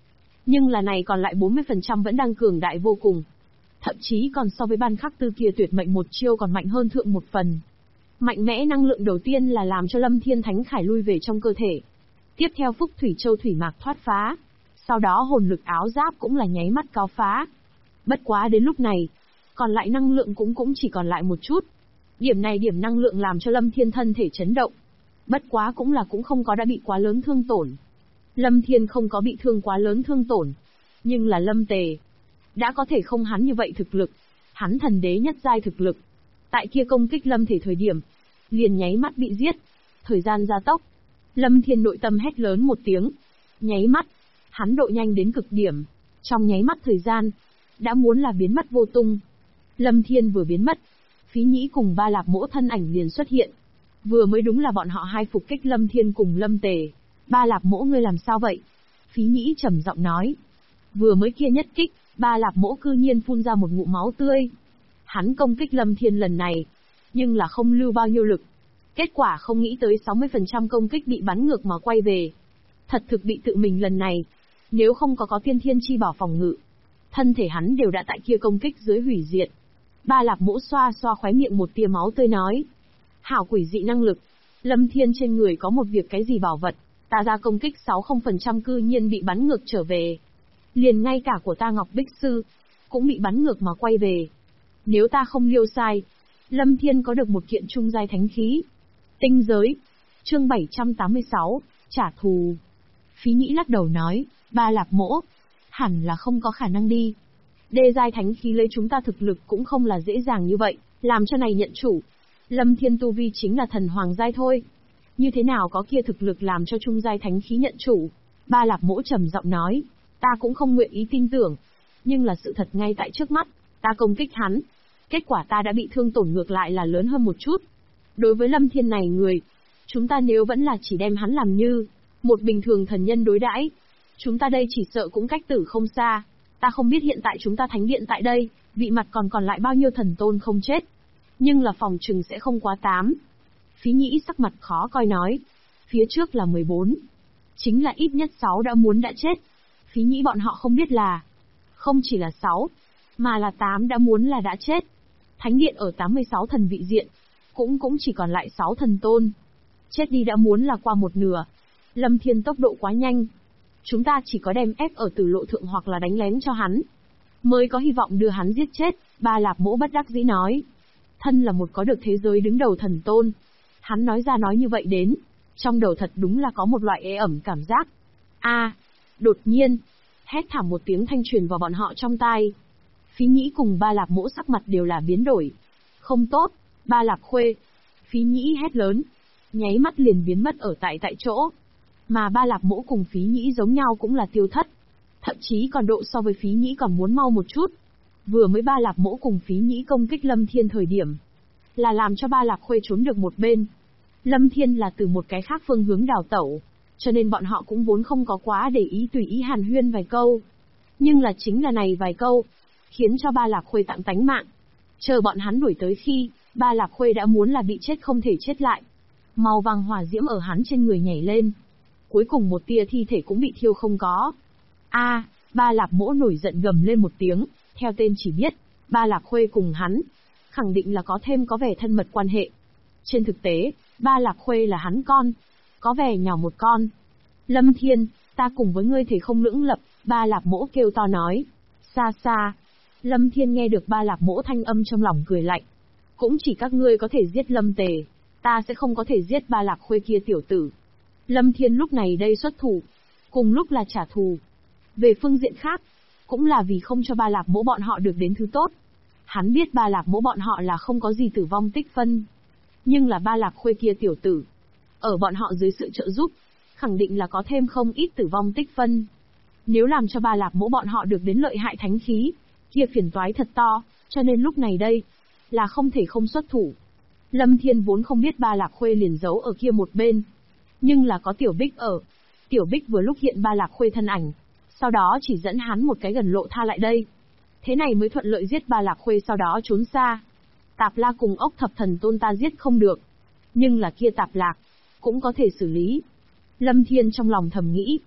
A: Nhưng là này còn lại 40% vẫn đang cường đại vô cùng. Thậm chí còn so với ban khắc tư kia tuyệt mệnh một chiêu còn mạnh hơn thượng một phần. Mạnh mẽ năng lượng đầu tiên là làm cho Lâm Thiên Thánh Khải lui về trong cơ thể. Tiếp theo Phúc Thủy Châu thủy mạc thoát phá. Sau đó hồn lực áo giáp cũng là nháy mắt cáo phá. Bất quá đến lúc này, còn lại năng lượng cũng chỉ còn lại một chút. Điểm này điểm năng lượng làm cho Lâm Thiên thân thể chấn động. Bất quá cũng không có đã bị quá lớn thương tổn. Lâm Thiên không có bị thương quá lớn thương tổn. Nhưng là Lâm Tề. Đã có thể không hắn như vậy thực lực. Hắn thần đế nhất giai thực lực. Tại kia công kích Lâm Thể thời điểm. Liền nháy mắt bị giết. Thời gian gia tốc. Lâm Thiên nội tâm hét lớn một tiếng. Nháy mắt. Hắn độ nhanh đến cực điểm. Trong nháy mắt thời gian. Đã muốn là biến mất vô tung. Lâm Thiên vừa biến mất. Phí Nhĩ cùng Ba Lạp Mỗ thân ảnh liền xuất hiện. Vừa mới đúng là bọn họ hai phục kích Lâm Thiên cùng Lâm Tề. Ba Lạp Mỗ ngươi làm sao vậy? Phí Nhĩ trầm giọng nói. Vừa mới kia nhất kích, Ba Lạp Mỗ cư nhiên phun ra một ngụm máu tươi. Hắn công kích Lâm Thiên lần này, nhưng là không lưu bao nhiêu lực. Kết quả không nghĩ tới 60% công kích bị bắn ngược mà quay về. Thật thực bị tự mình lần này. Nếu không có tiên thiên chi bảo phòng ngự, thân thể hắn đều đã tại kia công kích dưới hủy diệt. Ba Lạp Mỗ xoa xoa khóe miệng một tia máu tươi nói. Hảo quỷ dị năng lực. Lâm Thiên trên người có một việc cái gì bảo vật. Ta ra công kích 60% cư nhiên bị bắn ngược trở về. Liền ngay cả của ta Ngọc Bích Sư, cũng bị bắn ngược mà quay về. Nếu ta không liêu sai, Lâm Thiên có được một kiện trung giai thánh khí. Tinh giới. Chương 786, trả thù. Phí Nhĩ lắc đầu nói, Ba Lạp Mỗ, hẳn là không có khả năng đi. Đê giai thánh khí lấy chúng ta thực lực cũng không là dễ dàng như vậy, làm cho này nhận chủ. Lâm Thiên tu vi chính là thần hoàng giai thôi. Như thế nào có kia thực lực làm cho trung giai thánh khí nhận chủ? Ba Lạp Mỗ trầm giọng nói, ta cũng không nguyện ý tin tưởng. Nhưng là sự thật ngay tại trước mắt, ta công kích hắn. Kết quả ta đã bị thương tổn ngược lại là lớn hơn một chút. Đối với Lâm Thiên này người, chúng ta nếu vẫn là chỉ đem hắn làm như một bình thường thần nhân đối đãi, chúng ta đây chỉ sợ cũng cách tử không xa. Ta không biết hiện tại chúng ta thánh điện tại đây, vị mặt còn lại bao nhiêu thần tôn không chết. Nhưng là phòng trừng sẽ không quá 8. Phí Nhĩ sắc mặt khó coi nói. Phía trước là 14. Chính là ít nhất 6 đã chết. Phí Nhĩ bọn họ không biết là không chỉ là 6, mà là 8 đã chết. Thánh điện ở 86 thần vị diện, cũng chỉ còn lại 6 thần tôn. Chết đi đã muốn là qua một nửa. Lâm Thiên tốc độ quá nhanh. Chúng ta chỉ có đem ép ở tử lộ thượng hoặc là đánh lén cho hắn, mới có hy vọng đưa hắn giết chết. Ba Lạp Mỗ bất đắc dĩ nói. Thân là một có được thế giới đứng đầu thần tôn. Hắn nói ra nói như vậy đến. Trong đầu thật đúng là có một loại ế ẩm cảm giác. Đột nhiên, hét thảm một tiếng thanh truyền vào bọn họ trong tai. Phí Nhĩ cùng Ba Lạp Mỗ sắc mặt đều là biến đổi. Không tốt, Ba Lạp Khuê. Phí Nhĩ hét lớn. Nháy mắt liền biến mất ở tại chỗ. Mà Ba Lạp Mỗ cùng Phí Nhĩ giống nhau cũng là tiêu thất. Thậm chí còn độ so với Phí Nhĩ còn muốn mau một chút. Vừa mới Ba Lạp Mỗ cùng Phí Nhĩ công kích Lâm Thiên thời điểm, là làm cho Ba Lạp Khuê trốn được một bên. Lâm Thiên là từ một cái khác phương hướng đào tẩu, cho nên bọn họ cũng vốn không có quá để ý, tùy ý hàn huyên vài câu. Nhưng là chính là này vài câu, khiến cho Ba Lạp Khuê tặng tánh mạng. Chờ bọn hắn đuổi tới khi, Ba Lạp Khuê đã muốn là bị chết không thể chết lại. Màu vàng hỏa diễm ở hắn trên người nhảy lên. Cuối cùng một tia thi thể cũng bị thiêu không có. Ba Lạp Mỗ nổi giận gầm lên một tiếng, theo tên chỉ biết, Ba Lạp Khuê cùng hắn, khẳng định là có vẻ thân mật quan hệ. Trên thực tế, Ba Lạp Khuê là hắn con, có vẻ nhỏ một con. Lâm Thiên, ta cùng với ngươi thể không lưỡng lập, Ba Lạp Mỗ kêu to nói. Xa xa. Lâm Thiên nghe được Ba Lạp Mỗ thanh âm trong lòng cười lạnh. Cũng chỉ các ngươi có thể giết Lâm Tề, ta sẽ không có thể giết Ba Lạp Khuê kia tiểu tử. Lâm Thiên lúc này đây xuất thủ, cùng lúc là trả thù. Về phương diện khác, cũng là vì không cho Ba Lạp Mỗ bọn họ được đến thứ tốt. Hắn biết Ba Lạp Mỗ bọn họ là không có gì tử vong tích phân. Nhưng là Ba Lạp Khuê kia tiểu tử, ở bọn họ dưới sự trợ giúp, khẳng định là có thêm không ít tử vong tích phân. Nếu làm cho Ba Lạp Mỗ bọn họ được đến lợi hại thánh khí, kia phiền toái thật to, cho nên lúc này đây, là không thể không xuất thủ. Lâm Thiên vốn không biết Ba Lạp Khuê liền giấu ở kia một bên. Nhưng là có Tiểu Bích ở. Tiểu Bích vừa lúc hiện Ba Lạp Khuê thân ảnh, sau đó chỉ dẫn hắn một cái gần lộ tha lại đây. Thế này mới thuận lợi giết Ba Lạp Khuê, sau đó trốn xa. Tạp La cùng ốc thập thần tôn ta giết không được. Nhưng là kia Tạp Lạc, cũng có thể xử lý. Lâm Thiên trong lòng thầm nghĩ.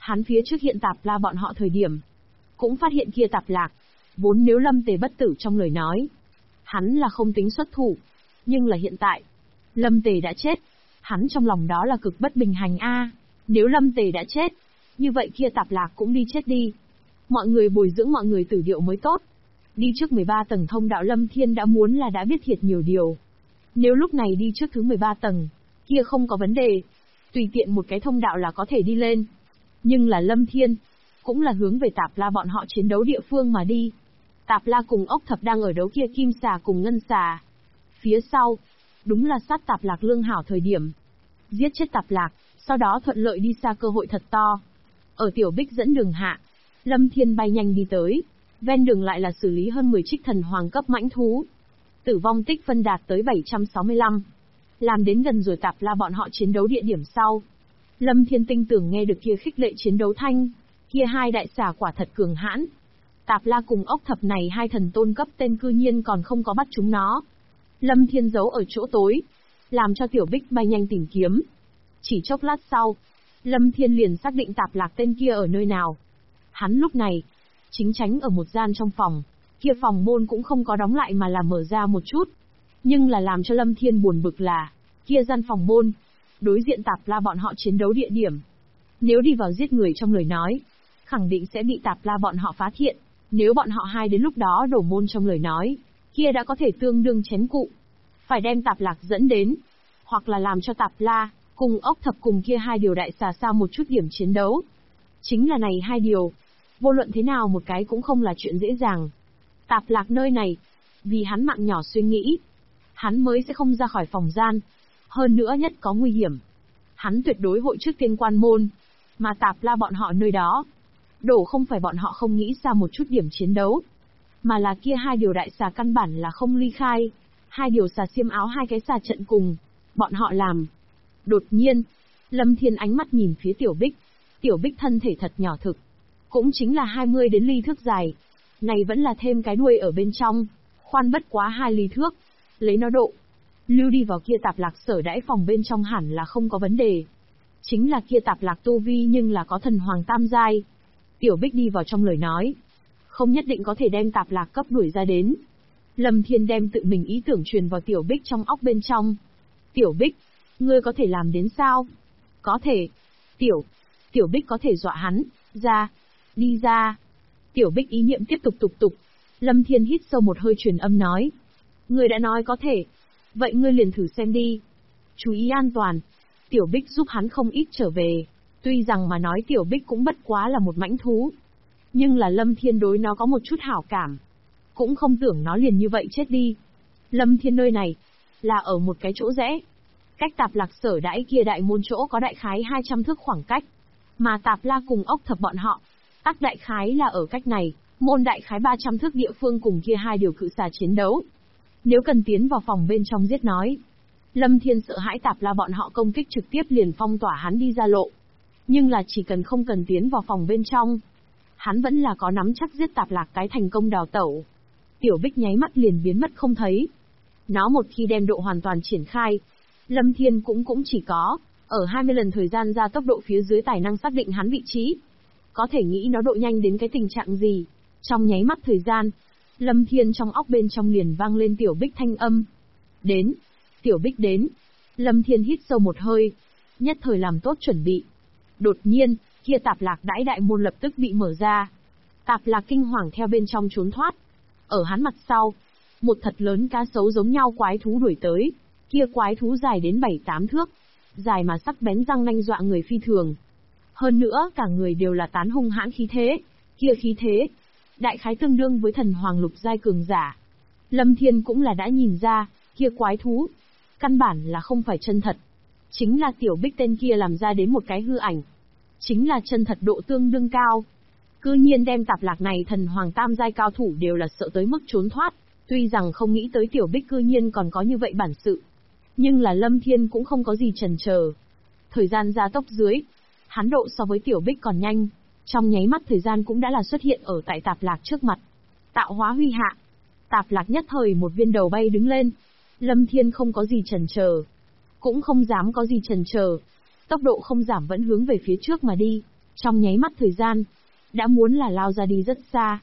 A: Hắn phía trước hiện Tạp La bọn họ thời điểm, cũng phát hiện kia Tạp Lạc, vốn nếu Lâm Tề bất tử trong lời nói, hắn là không tính xuất thủ, nhưng là hiện tại, Lâm Tề đã chết, hắn trong lòng đó là cực bất bình hành a. Nếu Lâm Tề đã chết, như vậy kia Tạp Lạc cũng đi chết đi. Mọi người bồi dưỡng mọi người tử điệu mới tốt. Đi trước 13 tầng thông đạo Lâm Thiên đã muốn là đã biết thiệt nhiều điều. Nếu lúc này đi trước thứ 13 tầng, kia không có vấn đề, tùy tiện một cái thông đạo là có thể đi lên. Nhưng là Lâm Thiên, cũng là hướng về Tạp La bọn họ chiến đấu địa phương mà đi. Tạp La cùng ốc thập đang ở đấu kia kim xà cùng ngân xà. Phía sau, đúng là sát Tạp Lạc lương hảo thời điểm. Giết chết Tạp Lạc, sau đó thuận lợi đi xa cơ hội thật to. Ở Tiểu Bích dẫn đường hạ, Lâm Thiên bay nhanh đi tới, ven đường lại là xử lý hơn 10 trích thần hoàng cấp mãnh thú. Tử vong tích phân đạt tới 765. Làm đến gần rồi Tạp La bọn họ chiến đấu địa điểm sau. Lâm Thiên tinh tưởng nghe được kia khích lệ chiến đấu thanh, kia hai đại xà quả thật cường hãn. Tạp La cùng ốc thập này hai thần tôn cấp tên cư nhiên còn không có bắt chúng nó. Lâm Thiên giấu ở chỗ tối, làm cho Tiểu Bích bay nhanh tìm kiếm. Chỉ chốc lát sau, Lâm Thiên liền xác định Tạp Lạc tên kia ở nơi nào. Hắn lúc này, chính tránh ở một gian trong phòng, kia phòng môn cũng không có đóng lại mà là mở ra một chút. Nhưng là làm cho Lâm Thiên buồn bực là, kia gian phòng môn, đối diện Tạp La bọn họ chiến đấu địa điểm. Nếu đi vào giết người trong lời nói, khẳng định sẽ bị Tạp La bọn họ phát hiện. Nếu bọn họ hai đến lúc đó đổ môn trong lời nói, kia đã có thể tương đương chém cụ. Phải đem Tạp Lạc dẫn đến, hoặc là làm cho Tạp La cùng ốc thập cùng kia hai điều đại xà xa một chút điểm chiến đấu. Chính là này hai điều, vô luận thế nào một cái cũng không là chuyện dễ dàng. Tạp Lạc nơi này, vì hắn mạng nhỏ suy nghĩ, hắn mới sẽ không ra khỏi phòng gian. Hơn nữa nhất có nguy hiểm, hắn tuyệt đối hội trước tiên quan môn, mà Tạp La bọn họ nơi đó. Đổ không phải bọn họ không nghĩ ra một chút điểm chiến đấu, mà là kia hai điều đại xà căn bản là không ly khai. Hai điều xà xiêm áo hai cái xà trận cùng bọn họ làm. Đột nhiên, Lâm Thiên ánh mắt nhìn phía Tiểu Bích. Tiểu Bích thân thể thật nhỏ thực, cũng chính là 20 đến ly thước dài. Này vẫn là thêm cái đuôi ở bên trong, khoan bất quá 2 ly thước. Lấy nó độ, lưu đi vào kia Tạp Lạc sở đãi phòng bên trong hẳn là không có vấn đề. Chính là kia Tạp Lạc tu vi nhưng là có thần hoàng tam giai. Tiểu Bích đi vào trong lời nói, không nhất định có thể đem Tạp Lạc cấp đuổi ra đến. Lâm Thiên đem tự mình ý tưởng truyền vào Tiểu Bích trong óc bên trong. Tiểu Bích, ngươi có thể làm đến sao? Có thể. Tiểu Bích có thể dọa hắn, ra, đi ra. Tiểu Bích ý niệm tiếp tục. Lâm Thiên hít sâu một hơi truyền âm nói. Ngươi đã nói có thể. Vậy ngươi liền thử xem đi. Chú ý an toàn. Tiểu Bích giúp hắn không ít trở về. Tuy rằng mà nói Tiểu Bích cũng bất quá là một mãnh thú. Nhưng là Lâm Thiên đối nó có một chút hảo cảm. Cũng không tưởng nó liền như vậy chết đi. Lâm Thiên nơi này, là ở một cái chỗ rẽ. Cách Tạp Lạc sở đãi kia đại môn chỗ có đại khái 200 thước khoảng cách. Mà Tạp La cùng ốc thập bọn họ, tắc đại khái là ở cách này, môn đại khái 300 thước địa phương cùng kia hai điều cự xà chiến đấu. Nếu cần tiến vào phòng bên trong giết nói, Lâm Thiên sợ hãi Tạp La bọn họ công kích trực tiếp liền phong tỏa hắn đi ra lộ. Nhưng là chỉ cần không cần tiến vào phòng bên trong, hắn vẫn là có nắm chắc giết Tạp Lạc cái thành công đào tẩu. Tiểu Bích nháy mắt liền biến mất không thấy. Nó một khi đem độ hoàn toàn triển khai, Lâm Thiên cũng chỉ có, ở 20 lần thời gian ra tốc độ phía dưới tài năng xác định hắn vị trí. Có thể nghĩ nó độ nhanh đến cái tình trạng gì. Trong nháy mắt thời gian, Lâm Thiên trong óc bên trong liền vang lên Tiểu Bích thanh âm. Đến, Tiểu Bích đến. Lâm Thiên hít sâu một hơi, nhất thời làm tốt chuẩn bị. Đột nhiên, kia Tạp Lạc đãi đại môn lập tức bị mở ra. Tạp Lạc kinh hoàng theo bên trong trốn thoát. Ở hắn mặt sau, một thật lớn cá sấu giống nhau quái thú đuổi tới. Kia quái thú dài đến 7-8 thước, dài mà sắc bén răng nanh dọa người phi thường. Hơn nữa cả người đều là tán hung hãn khí thế, kia khí thế, đại khái tương đương với thần hoàng lục giai cường giả. Lâm Thiên cũng là đã nhìn ra, kia quái thú, căn bản là không phải chân thật. Chính là Tiểu Bích tên kia làm ra đến một cái hư ảnh. Chính là chân thật độ tương đương cao. Cư nhiên đem Tạp Lạc này thần hoàng tam giai cao thủ đều là sợ tới mức trốn thoát. Tuy rằng không nghĩ tới Tiểu Bích cư nhiên còn có như vậy bản sự. Nhưng là Lâm Thiên cũng không có gì chần chờ. Thời gian gia tốc dưới, hắn độ so với Tiểu Bích còn nhanh. Trong nháy mắt thời gian cũng đã là xuất hiện ở tại Tạp Lạc trước mặt. Tạo hóa huy hạ. Tạp Lạc nhất thời một viên đầu bay đứng lên. Lâm Thiên không có gì chần chờ, cũng không dám có gì chần chờ. Tốc độ không giảm vẫn hướng về phía trước mà đi. Trong nháy mắt thời gian, đã muốn là lao ra đi rất xa.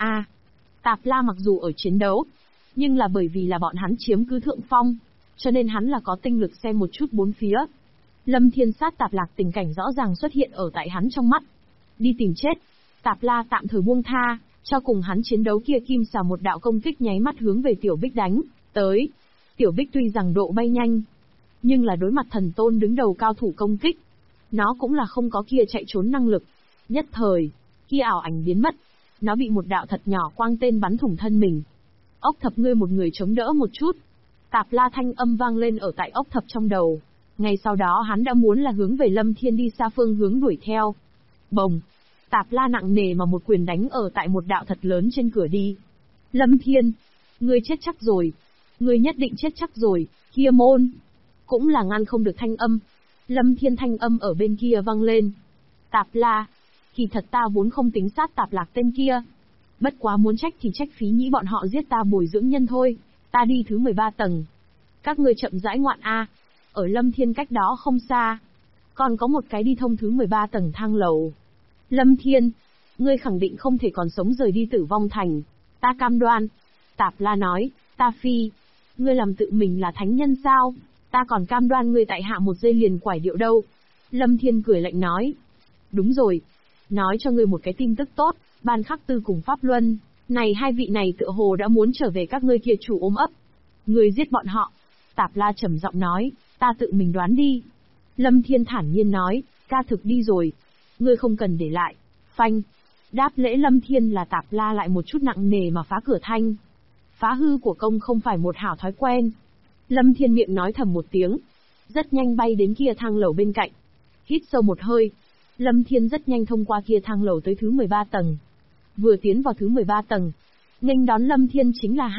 A: Tạp La mặc dù ở chiến đấu, nhưng là bởi vì là bọn hắn chiếm cứ thượng phong, cho nên hắn là có tinh lực xem một chút bốn phía. Lâm Thiên sát Tạp Lạc tình cảnh rõ ràng xuất hiện ở tại hắn trong mắt. Đi tìm chết. Tạp La tạm thời buông tha, cho cùng hắn chiến đấu kia kim xà một đạo công kích nháy mắt hướng về Tiểu Bích đánh tới. Tiểu Bích tuy rằng độ bay nhanh, nhưng là đối mặt thần tôn đứng đầu cao thủ công kích, nó cũng là không có kia chạy trốn năng lực. Nhất thời, kia ảo ảnh biến mất, nó bị một đạo thật nhỏ quang tên bắn thủng thân mình. Ốc Thập ngươi một người chống đỡ một chút. Tạp La thanh âm vang lên ở tại Ốc Thập trong đầu. Ngay sau đó hắn đã muốn là hướng về Lâm Thiên đi xa phương hướng đuổi theo. Bồng! Tạp La nặng nề mà một quyền đánh ở tại một đạo thật lớn trên cửa đi. Lâm Thiên! Ngươi chết chắc rồi. Ngươi nhất định chết chắc rồi, kia môn! Cũng là ngăn không được thanh âm. Lâm Thiên thanh âm ở bên kia vang lên. Tạp La! Kỳ thật ta vốn không tính sát Tạp Lạc tên kia. Bất quá muốn trách thì trách phí nhĩ bọn họ giết ta bồi dưỡng nhân thôi. Ta đi thứ 13 tầng. Các ngươi chậm rãi ngoạn a. Ở Lâm Thiên cách đó không xa, còn có một cái đi thông thứ 13 tầng thang lầu. Lâm Thiên, ngươi khẳng định không thể còn sống rời đi Tử Vong Thành. Ta cam đoan. Tạp La nói, ta phi. Ngươi làm tự mình là thánh nhân sao? Ta còn cam đoan ngươi tại hạ một giây liền quải điệu đâu. Lâm Thiên cười lạnh nói. Đúng rồi. Nói cho ngươi một cái tin tức tốt, Ban Khắc Tư cùng Pháp Luân, này hai vị này tựa hồ đã muốn trở về các ngươi kia chủ ôm ấp. Ngươi giết bọn họ. Tạp La trầm giọng nói, ta tự mình đoán đi. Lâm Thiên thản nhiên nói, ca thực đi rồi. Ngươi không cần để lại. Phanh. Đáp lễ Lâm Thiên là Tạp La lại một chút nặng nề mà phá cửa thanh. Phá hư của công không phải một hảo thói quen. Lâm Thiên miệng nói thầm một tiếng. Rất nhanh bay đến kia thang lầu bên cạnh. Hít sâu một hơi. Lâm Thiên rất nhanh thông qua kia thang lầu tới thứ 13 tầng. Vừa tiến vào thứ 13 tầng, nghênh đón Lâm Thiên chính là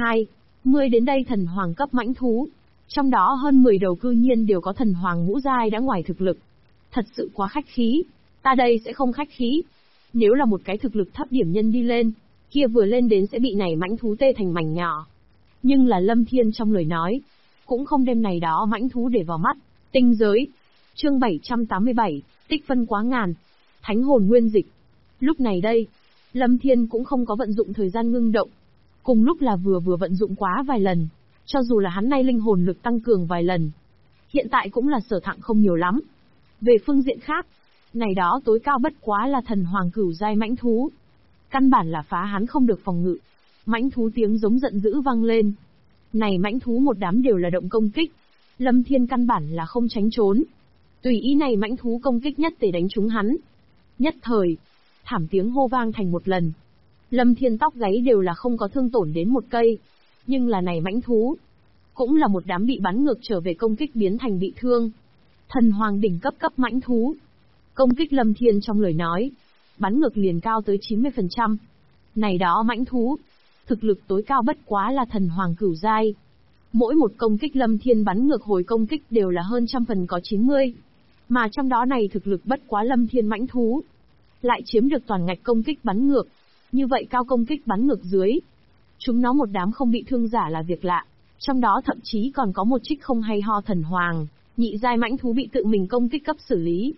A: 20 đến đây thần hoàng cấp mãnh thú. Trong đó hơn 10 đầu cư nhiên đều có thần hoàng ngũ giai đã ngoài thực lực. Thật sự quá khách khí. Ta đây sẽ không khách khí. Nếu là một cái thực lực thấp điểm nhân đi lên, kia vừa lên đến sẽ bị này mãnh thú tê thành mảnh nhỏ. Nhưng là Lâm Thiên trong lời nói, cũng không đem này đó mãnh thú để vào mắt. Tinh giới. Chương 787, tích phân quá ngàn. Thánh hồn nguyên dịch. Lúc này đây, Lâm Thiên cũng không có vận dụng thời gian ngưng động. Cùng lúc là vừa vận dụng quá vài lần. Cho dù là hắn nay linh hồn lực tăng cường vài lần, hiện tại cũng là sở thặng không nhiều lắm. Về phương diện khác, này đó tối cao bất quá là thần hoàng cửu giai mãnh thú. Căn bản là phá hắn không được phòng ngự. Mãnh thú tiếng giống giận dữ vang lên. Này mãnh thú một đám đều là động công kích. Lâm Thiên căn bản là không tránh trốn. Tùy ý này mãnh thú công kích nhất để đánh trúng hắn. Nhất thời, thảm tiếng hô vang thành một lần. Lâm Thiên tóc gáy đều là không có thương tổn đến một cây. Nhưng là này mãnh thú, cũng là một đám bị bắn ngược trở về công kích biến thành bị thương. Thần hoàng đỉnh cấp mãnh thú. Công kích Lâm Thiên trong lời nói, bắn ngược liền cao tới 90%. Này đó mãnh thú, thực lực tối cao bất quá là thần hoàng cửu giai. Mỗi một công kích Lâm Thiên bắn ngược hồi công kích đều là hơn trăm phần có 90. Mà trong đó này thực lực bất quá Lâm Thiên mãnh thú, lại chiếm được toàn ngạch công kích bắn ngược. Như vậy cao công kích bắn ngược dưới, chúng nó một đám không bị thương giả là việc lạ. Trong đó thậm chí còn có một trích không hay ho thần hoàng, nhị giai mãnh thú bị tự mình công kích cấp xử lý.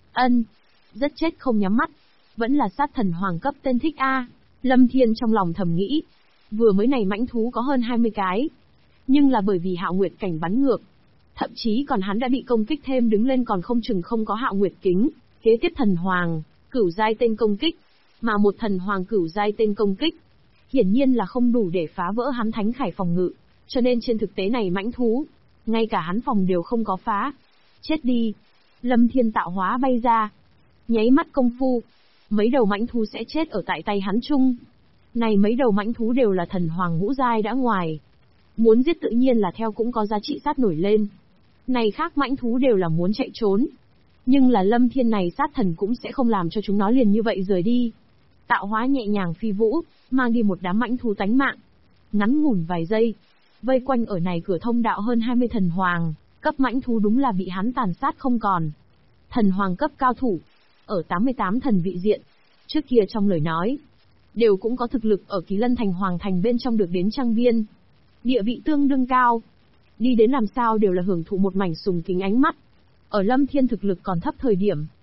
A: Rất chết không nhắm mắt. Vẫn là sát thần hoàng cấp tên thích A. Lâm Thiên trong lòng thầm nghĩ. Vừa mới này mãnh thú có hơn 20 cái. Nhưng là bởi vì hạo nguyệt cảnh bắn ngược. Thậm chí còn hắn đã bị công kích thêm đứng lên còn không chừng không có hạo nguyệt kính. Kế tiếp thần hoàng, cửu giai tên công kích. Mà một thần hoàng cửu giai tên công kích, hiển nhiên là không đủ để phá vỡ hắn thánh khải phòng ngự. Cho nên trên thực tế này mãnh thú, ngay cả hắn phòng đều không có phá. Chết đi. Lâm Thiên tạo hóa bay ra. Nháy mắt công phu, mấy đầu mãnh thú sẽ chết ở tại tay hắn chung. Này mấy đầu mãnh thú đều là thần hoàng ngũ giai đã ngoài. Muốn giết tự nhiên là theo cũng có giá trị sát nổi lên. Này khác mãnh thú đều là muốn chạy trốn. Nhưng là Lâm Thiên này sát thần cũng sẽ không làm cho chúng nó liền như vậy rời đi. Tạo hóa nhẹ nhàng phi vũ, mang đi một đám mãnh thú tánh mạng. Ngắn ngủn vài giây, vây quanh ở này cửa thông đạo hơn 20 thần hoàng, cấp mãnh thú đúng là bị hắn tàn sát không còn. Thần hoàng cấp cao thủ, ở 88 thần vị diện, trước kia trong lời nói, đều cũng có thực lực ở Kỳ Lân Thành Hoàng Thành bên trong được đến trang viên. Địa vị tương đương cao, đi đến làm sao đều là hưởng thụ một mảnh sùng kính ánh mắt. Ở Lâm Thiên thực lực còn thấp thời điểm,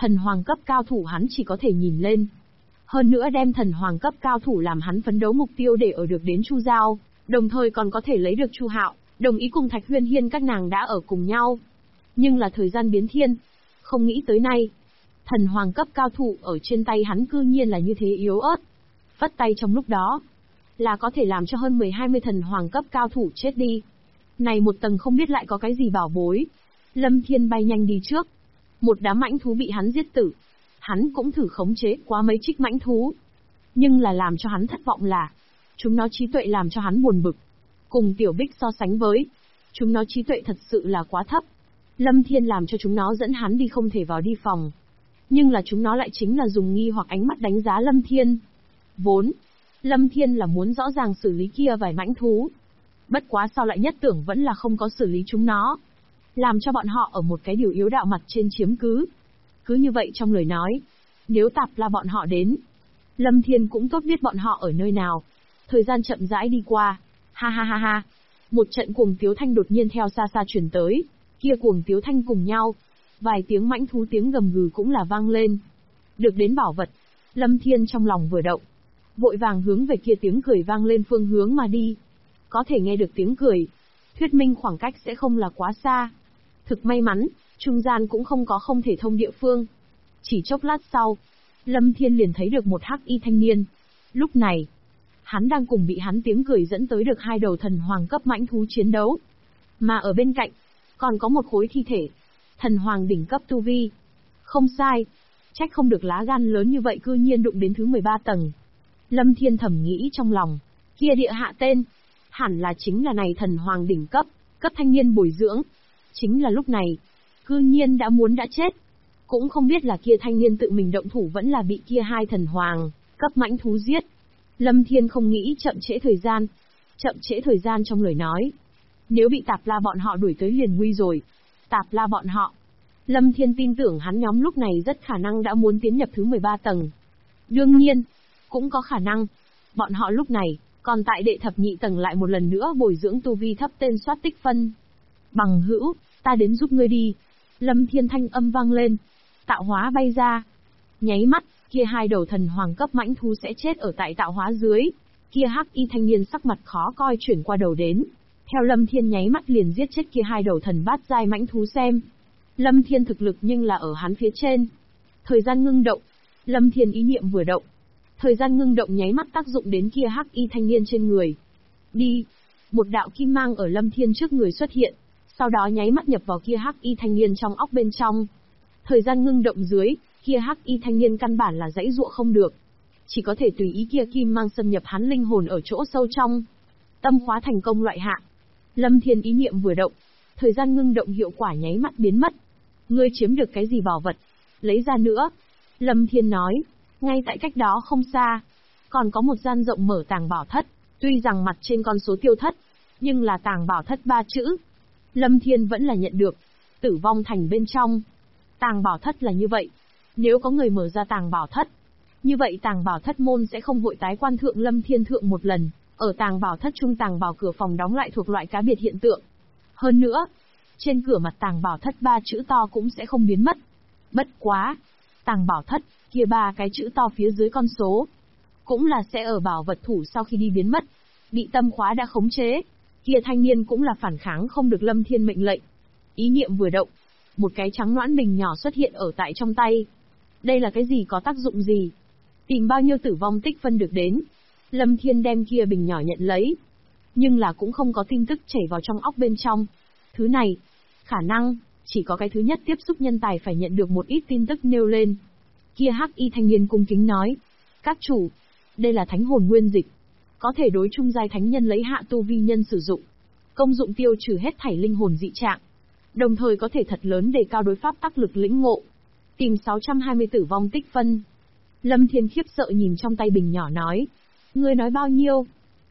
A: Thần hoàng cấp cao thủ hắn chỉ có thể nhìn lên. Hơn nữa đem thần hoàng cấp cao thủ làm hắn phấn đấu mục tiêu để ở được đến Chu Giao, đồng thời còn có thể lấy được Chu Hạo, đồng ý cùng Thạch Huyên Hiên các nàng đã ở cùng nhau. Nhưng là thời gian biến thiên, không nghĩ tới nay, thần hoàng cấp cao thủ ở trên tay hắn cư nhiên là như thế yếu ớt. Phất tay trong lúc đó, là có thể làm cho hơn 10-20 thần hoàng cấp cao thủ chết đi. Này một tầng không biết lại có cái gì bảo bối. Lâm Thiên bay nhanh đi trước. Một đám mãnh thú bị hắn giết tử. Hắn cũng thử khống chế quá mấy trích mãnh thú. Nhưng là làm cho hắn thất vọng là, chúng nó trí tuệ làm cho hắn buồn bực. Cùng Tiểu Bích so sánh với, chúng nó trí tuệ thật sự là quá thấp. Lâm Thiên làm cho chúng nó dẫn hắn đi không thể vào đi phòng. Nhưng là chúng nó lại chính là dùng nghi hoặc ánh mắt đánh giá Lâm Thiên. Vốn, Lâm Thiên là muốn rõ ràng xử lý kia vài mãnh thú. Bất quá sau lại nhất tưởng vẫn là không có xử lý chúng nó. Làm cho bọn họ ở một cái điều yếu đạo mặt trên chiếm cứ. Cứ như vậy trong lời nói, nếu Tạp La bọn họ đến, Lâm Thiên cũng tốt biết bọn họ ở nơi nào. Thời gian chậm rãi đi qua, ha ha ha ha. Một trận cuồng tiếu thanh đột nhiên theo xa xa truyền tới, kia cuồng tiếu thanh cùng nhau. Vài tiếng mãnh thú tiếng gầm gừ cũng là vang lên. Được đến bảo vật, Lâm Thiên trong lòng vừa động, vội vàng hướng về kia tiếng cười vang lên phương hướng mà đi. Có thể nghe được tiếng cười, thuyết minh khoảng cách sẽ không là quá xa. Thực may mắn, trung gian cũng không có không thể thông địa phương. Chỉ chốc lát sau, Lâm Thiên liền thấy được một hắc y thanh niên. Lúc này, hắn đang cùng bị hắn tiếng cười dẫn tới được hai đầu thần hoàng cấp mãnh thú chiến đấu. Mà ở bên cạnh, còn có một khối thi thể, thần hoàng đỉnh cấp tu vi. Không sai, trách không được lá gan lớn như vậy cư nhiên đụng đến thứ 13 tầng. Lâm Thiên thầm nghĩ trong lòng, kia địa hạ tên, hẳn là chính là này thần hoàng đỉnh cấp thanh niên bồi dưỡng. Chính là lúc này, cư nhiên đã muốn đã chết. Cũng không biết là kia thanh niên tự mình động thủ vẫn là bị kia hai thần hoàng cấp mãnh thú giết. Lâm Thiên không nghĩ chậm trễ thời gian. Chậm trễ thời gian trong lời nói. Nếu bị Tạp La bọn họ đuổi tới liền nguy rồi. Tạp La bọn họ. Lâm Thiên tin tưởng hắn nhóm lúc này rất khả năng đã muốn tiến nhập thứ 13 tầng. Đương nhiên, cũng có khả năng, bọn họ lúc này, còn tại đệ thập nhị tầng lại một lần nữa bồi dưỡng tu vi thấp tên soát tích phân. Bằng hữu, ta đến giúp ngươi đi. Lâm Thiên thanh âm vang lên. Tạo hóa bay ra. Nháy mắt, kia hai đầu thần hoàng cấp mãnh thú sẽ chết ở tại tạo hóa dưới. Kia hắc y thanh niên sắc mặt khó coi chuyển qua đầu đến. Theo Lâm Thiên nháy mắt liền giết chết kia hai đầu thần bát giai mãnh thú xem. Lâm Thiên thực lực nhưng là ở hắn phía trên. Thời gian ngưng động. Lâm Thiên ý niệm vừa động. Thời gian ngưng động nháy mắt tác dụng đến kia hắc y thanh niên trên người. Đi. Một đạo kim mang ở Lâm Thiên trước người xuất hiện. Sau đó nháy mắt nhập vào kia hắc y thanh niên trong óc bên trong. Thời gian ngưng động dưới, kia hắc y thanh niên căn bản là dãy dụa không được. Chỉ có thể tùy ý kia kim mang xâm nhập hắn linh hồn ở chỗ sâu trong. Tâm khóa thành công loại hạ. Lâm Thiên ý niệm vừa động. Thời gian ngưng động hiệu quả nháy mắt biến mất. Ngươi chiếm được cái gì bảo vật? Lấy ra nữa. Lâm Thiên nói. Ngay tại cách đó không xa. Còn có một gian rộng mở tàng bảo thất. Tuy rằng mặt trên con số tiêu thất. Nhưng là tàng bảo thất 3 chữ. Lâm Thiên vẫn là nhận được. Tử vong thành bên trong. Tàng bảo thất là như vậy. Nếu có người mở ra tàng bảo thất. Như vậy tàng bảo thất môn sẽ không vội tái quan thượng Lâm Thiên thượng một lần. Ở tàng bảo thất trung tàng bảo cửa phòng đóng lại thuộc loại cá biệt hiện tượng. Hơn nữa, trên cửa mặt tàng bảo thất 3 chữ to cũng sẽ không biến mất. Bất quá, tàng bảo thất, kia 3 cái chữ to phía dưới con số. Cũng là sẽ ở bảo vật thủ sau khi đi biến mất. Bị tâm khóa đã khống chế. Kia thanh niên cũng là phản kháng không được Lâm Thiên mệnh lệnh. Ý niệm vừa động. Một cái trắng noãn bình nhỏ xuất hiện ở tại trong tay. Đây là cái gì có tác dụng gì? Tìm bao nhiêu tử vong tích phân được đến. Lâm Thiên đem kia bình nhỏ nhận lấy. Nhưng là cũng không có tin tức chảy vào trong óc bên trong. Thứ này, khả năng, chỉ có cái thứ nhất tiếp xúc nhân tài phải nhận được một ít tin tức nêu lên. Kia hắc y thanh niên cung kính nói. Các chủ, đây là thánh hồn nguyên dịch. Có thể đối trung giai thánh nhân lấy hạ tu vi nhân sử dụng. Công dụng tiêu trừ hết thảy linh hồn dị trạng. Đồng thời có thể thật lớn đề cao đối pháp tác lực lĩnh ngộ. Tìm 620 tử vong tích phân. Lâm Thiên khiếp sợ nhìn trong tay bình nhỏ nói. Ngươi nói bao nhiêu?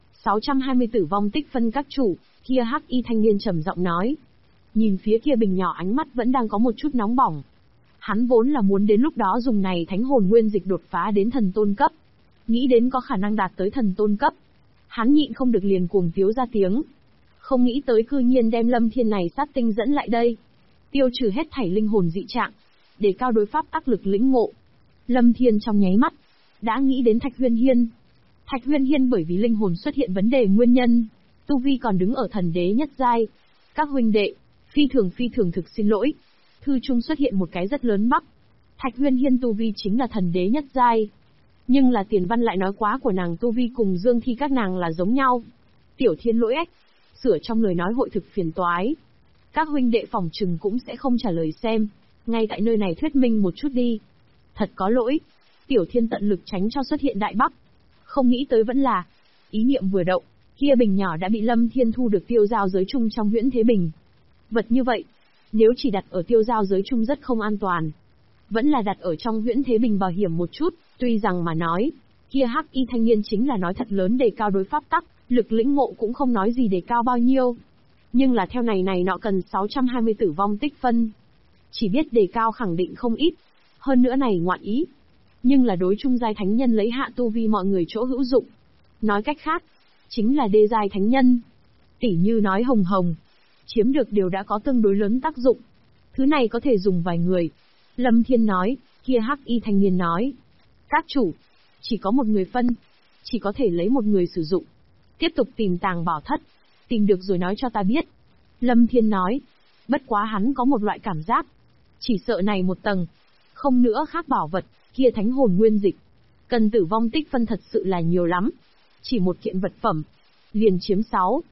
A: 620 tử vong tích phân các chủ, kia hắc y thanh niên trầm giọng nói. Nhìn phía kia bình nhỏ ánh mắt vẫn đang có một chút nóng bỏng. Hắn vốn là muốn đến lúc đó dùng này thánh hồn nguyên dịch đột phá đến thần tôn cấp. Nghĩ đến có khả năng đạt tới thần tôn cấp. Hắn nhịn không được liền cuồng tiếu ra tiếng. Không nghĩ tới cư nhiên đem Lâm Thiên này sát tinh dẫn lại đây. Tiêu trừ hết thảy linh hồn dị trạng. để cao đối pháp ác lực lĩnh ngộ. Lâm Thiên trong nháy mắt đã nghĩ đến Thạch Huyên Hiên. Thạch Huyên Hiên bởi vì linh hồn xuất hiện vấn đề nguyên nhân, tu vi còn đứng ở thần đế nhất giai. Các huynh đệ, phi thường thực xin lỗi. Thư trung xuất hiện một cái rất lớn mắc. Thạch Huyên Hiên tu vi chính là thần đế nhất giai. Nhưng là tiền văn lại nói quá của nàng tu vi cùng Dương Thi các nàng là giống nhau. Tiểu Thiên lỗi ếch. Sửa trong lời nói hội thực phiền toái. Các huynh đệ phòng trừng cũng sẽ không trả lời xem. Ngay tại nơi này thuyết minh một chút đi. Thật có lỗi. Tiểu Thiên tận lực tránh cho xuất hiện Đại Bắc. Không nghĩ tới vẫn là. Ý niệm vừa động, kia bình nhỏ đã bị Lâm Thiên thu được tiêu giao giới chung trong huyễn thế bình. Vật như vậy, nếu chỉ đặt ở tiêu giao giới chung rất không an toàn. Vẫn là đặt ở trong huyễn thế bình bảo hiểm một chút, tuy rằng mà nói, kia hắc y thanh niên chính là nói thật lớn đề cao đối pháp tắc, lực lĩnh ngộ cũng không nói gì đề cao bao nhiêu. Nhưng là theo này nọ cần 620 tử vong tích phân. Chỉ biết đề cao khẳng định không ít. Hơn nữa này ngoạn ý. Nhưng là đối trung giai thánh nhân lấy hạ tu vi mọi người chỗ hữu dụng. Nói cách khác, chính là đê giai thánh nhân. Tỉ như nói hồng hồng. Chiếm được đều đã có tương đối lớn tác dụng. Thứ này có thể dùng vài người. Lâm Thiên nói, kia hắc y thanh niên nói. Các chủ, chỉ có một người phân. Chỉ có thể lấy một người sử dụng. Tiếp tục tìm tàng bảo thất. Tìm được rồi nói cho ta biết. Lâm Thiên nói. Bất quá hắn có một loại cảm giác. Chỉ sợ này một tầng. Không nữa khác bảo vật, kia thánh hồn nguyên dịch. Cần tử vong tích phân thật sự là nhiều lắm. Chỉ một kiện vật phẩm. Liền chiếm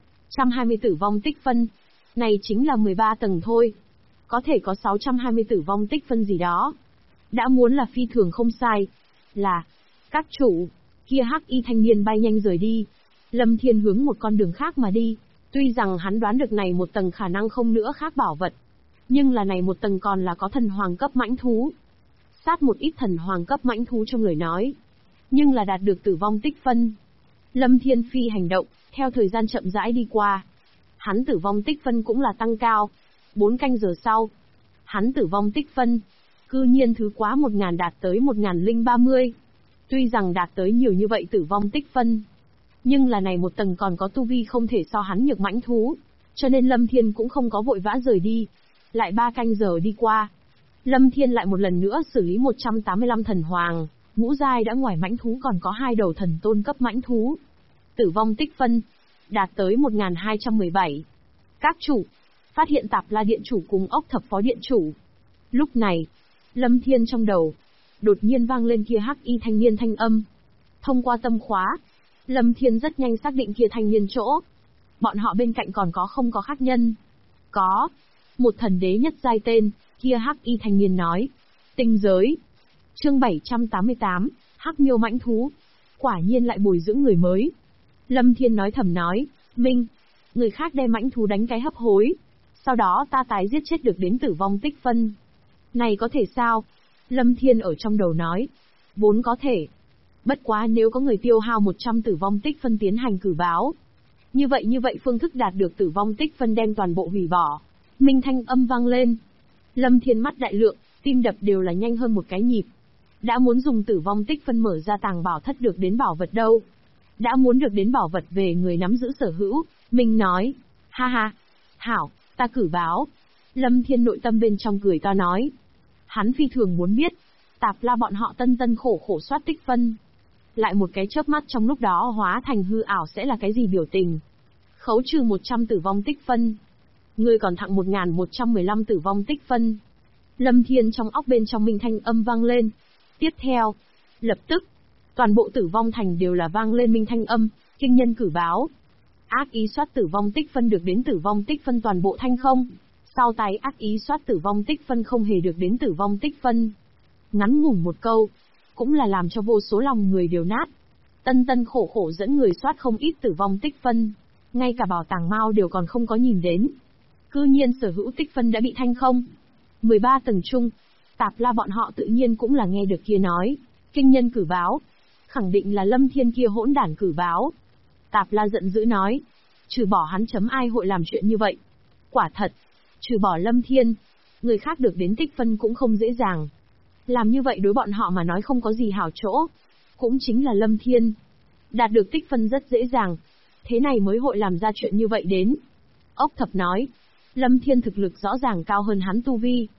A: 620 tử vong tích phân. Này chính là 13 tầng thôi. Có thể có 620 tử vong tích phân gì đó. Đã muốn là phi thường không sai. Là, các chủ, kia hắc y thanh niên bay nhanh rời đi. Lâm Thiên hướng một con đường khác mà đi. Tuy rằng hắn đoán được này một tầng khả năng không nữa khác bảo vật. Nhưng là này một tầng còn là có thần hoàng cấp mãnh thú. Sát một ít thần hoàng cấp mãnh thú trong lời nói. Nhưng là đạt được tử vong tích phân. Lâm Thiên phi hành động, theo thời gian chậm rãi đi qua. Hắn tử vong tích phân cũng là tăng cao. 4 canh giờ sau, hắn tử vong tích phân, cư nhiên thứ quá 1000 đạt tới 1030. Tuy rằng đạt tới nhiều như vậy tử vong tích phân, nhưng là này một tầng còn có tu vi không thể so hắn nhược mãnh thú, cho nên Lâm Thiên cũng không có vội vã rời đi. Lại 3 canh giờ đi qua, Lâm Thiên lại một lần nữa xử lý 185 thần hoàng, ngũ giai đã ngoài mãnh thú còn có 2 đầu thần tôn cấp mãnh thú. Tử vong tích phân, đạt tới 1217. Các chủ, phát hiện Tạp La điện chủ cùng Ốc Thập phó điện chủ. Lúc này, Lâm Thiên trong đầu, đột nhiên vang lên kia hắc y thanh niên thanh âm. Thông qua tâm khóa, Lâm Thiên rất nhanh xác định kia thanh niên chỗ. Bọn họ bên cạnh còn có không có khác nhân? Có. Một thần đế nhất giai tên, kia hắc y thanh niên nói. Tinh giới. Chương 788, Hắc Miêu mãnh thú. Quả nhiên lại bồi dưỡng người mới. Lâm Thiên nói thầm nói, Minh, người khác đem mãnh thú đánh cái hấp hối. Sau đó ta tái giết chết được đến tử vong tích phân. Này có thể sao? Lâm Thiên ở trong đầu nói. Vốn có thể. Bất quá nếu có người tiêu hao 100 tử vong tích phân tiến hành cử báo. Như vậy phương thức đạt được tử vong tích phân đem toàn bộ hủy bỏ. Minh thanh âm vang lên. Lâm Thiên mắt đại lượng, tim đập đều là nhanh hơn một cái nhịp. Đã muốn dùng tử vong tích phân mở ra tàng bảo thất được đến bảo vật đâu. Đã muốn được đến bảo vật về người nắm giữ sở hữu. Minh nói. Ha ha. Hảo, ta cử báo. Lâm Thiên nội tâm bên trong cười to nói. Hắn phi thường muốn biết. Tạp La bọn họ tân khổ soát tích phân. Lại một cái chớp mắt trong lúc đó hóa thành hư ảo sẽ là cái gì biểu tình. Khấu trừ 100 tử vong tích phân. Ngươi còn thặng 1115 tử vong tích phân. Lâm Thiên trong óc bên trong minh thanh âm vang lên. Tiếp theo, lập tức, toàn bộ tử vong thành đều là vang lên minh thanh âm, kinh nhân cử báo. Ác ý soát tử vong tích phân được đến tử vong tích phân toàn bộ thanh không. Sau tái ác ý soát tử vong tích phân không hề được đến tử vong tích phân. Ngắn ngủn một câu, cũng là làm cho vô số lòng người đều nát. Tân khổ dẫn người soát không ít tử vong tích phân. Ngay cả bảo tàng Mao đều còn không có nhìn đến. Cư nhiên sở hữu tích phân đã bị thanh không. 13 tầng chung, Tạp La bọn họ tự nhiên cũng là nghe được kia nói. Kinh nhân cử báo. Khẳng định là Lâm Thiên kia hỗn đản cử báo. Tạp La giận dữ nói. Trừ bỏ hắn chấm ai hội làm chuyện như vậy. Quả thật. Trừ bỏ Lâm Thiên. Người khác được đến tích phân cũng không dễ dàng. Làm như vậy đối bọn họ mà nói không có gì hảo chỗ. Cũng chính là Lâm Thiên. Đạt được tích phân rất dễ dàng. Thế này mới hội làm ra chuyện như vậy đến. Ốc Thập nói. Lâm Thiên thực lực rõ ràng cao hơn hắn tu vi.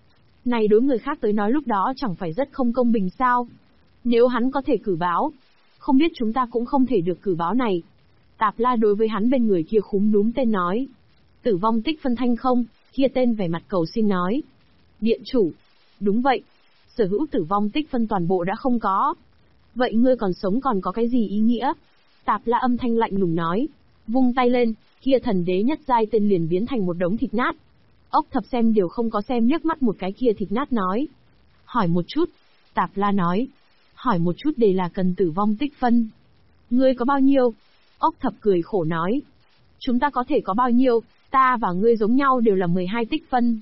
A: Này đối người khác tới nói lúc đó chẳng phải rất không công bình sao? Nếu hắn có thể cử báo, không biết chúng ta cũng không thể được cử báo này. Tạp La đối với hắn bên người kia khúm núm tên nói. Tử vong tích phân thanh không, kia tên vẻ mặt cầu xin nói. Điện chủ. Đúng vậy. Sở hữu tử vong tích phân toàn bộ đã không có. Vậy ngươi còn sống còn có cái gì ý nghĩa? Tạp La âm thanh lạnh lùng nói. Vung tay lên, kia thần đế nhất giai tên liền biến thành một đống thịt nát. Ốc Thập xem đều không có xem liếc mắt một cái kia thịt nát nói. Hỏi một chút. Tạp La nói. Hỏi một chút để là cần tử vong tích phân. Ngươi có bao nhiêu? Ốc Thập cười khổ nói. Chúng ta có thể có bao nhiêu, ta và ngươi giống nhau đều là 12 tích phân.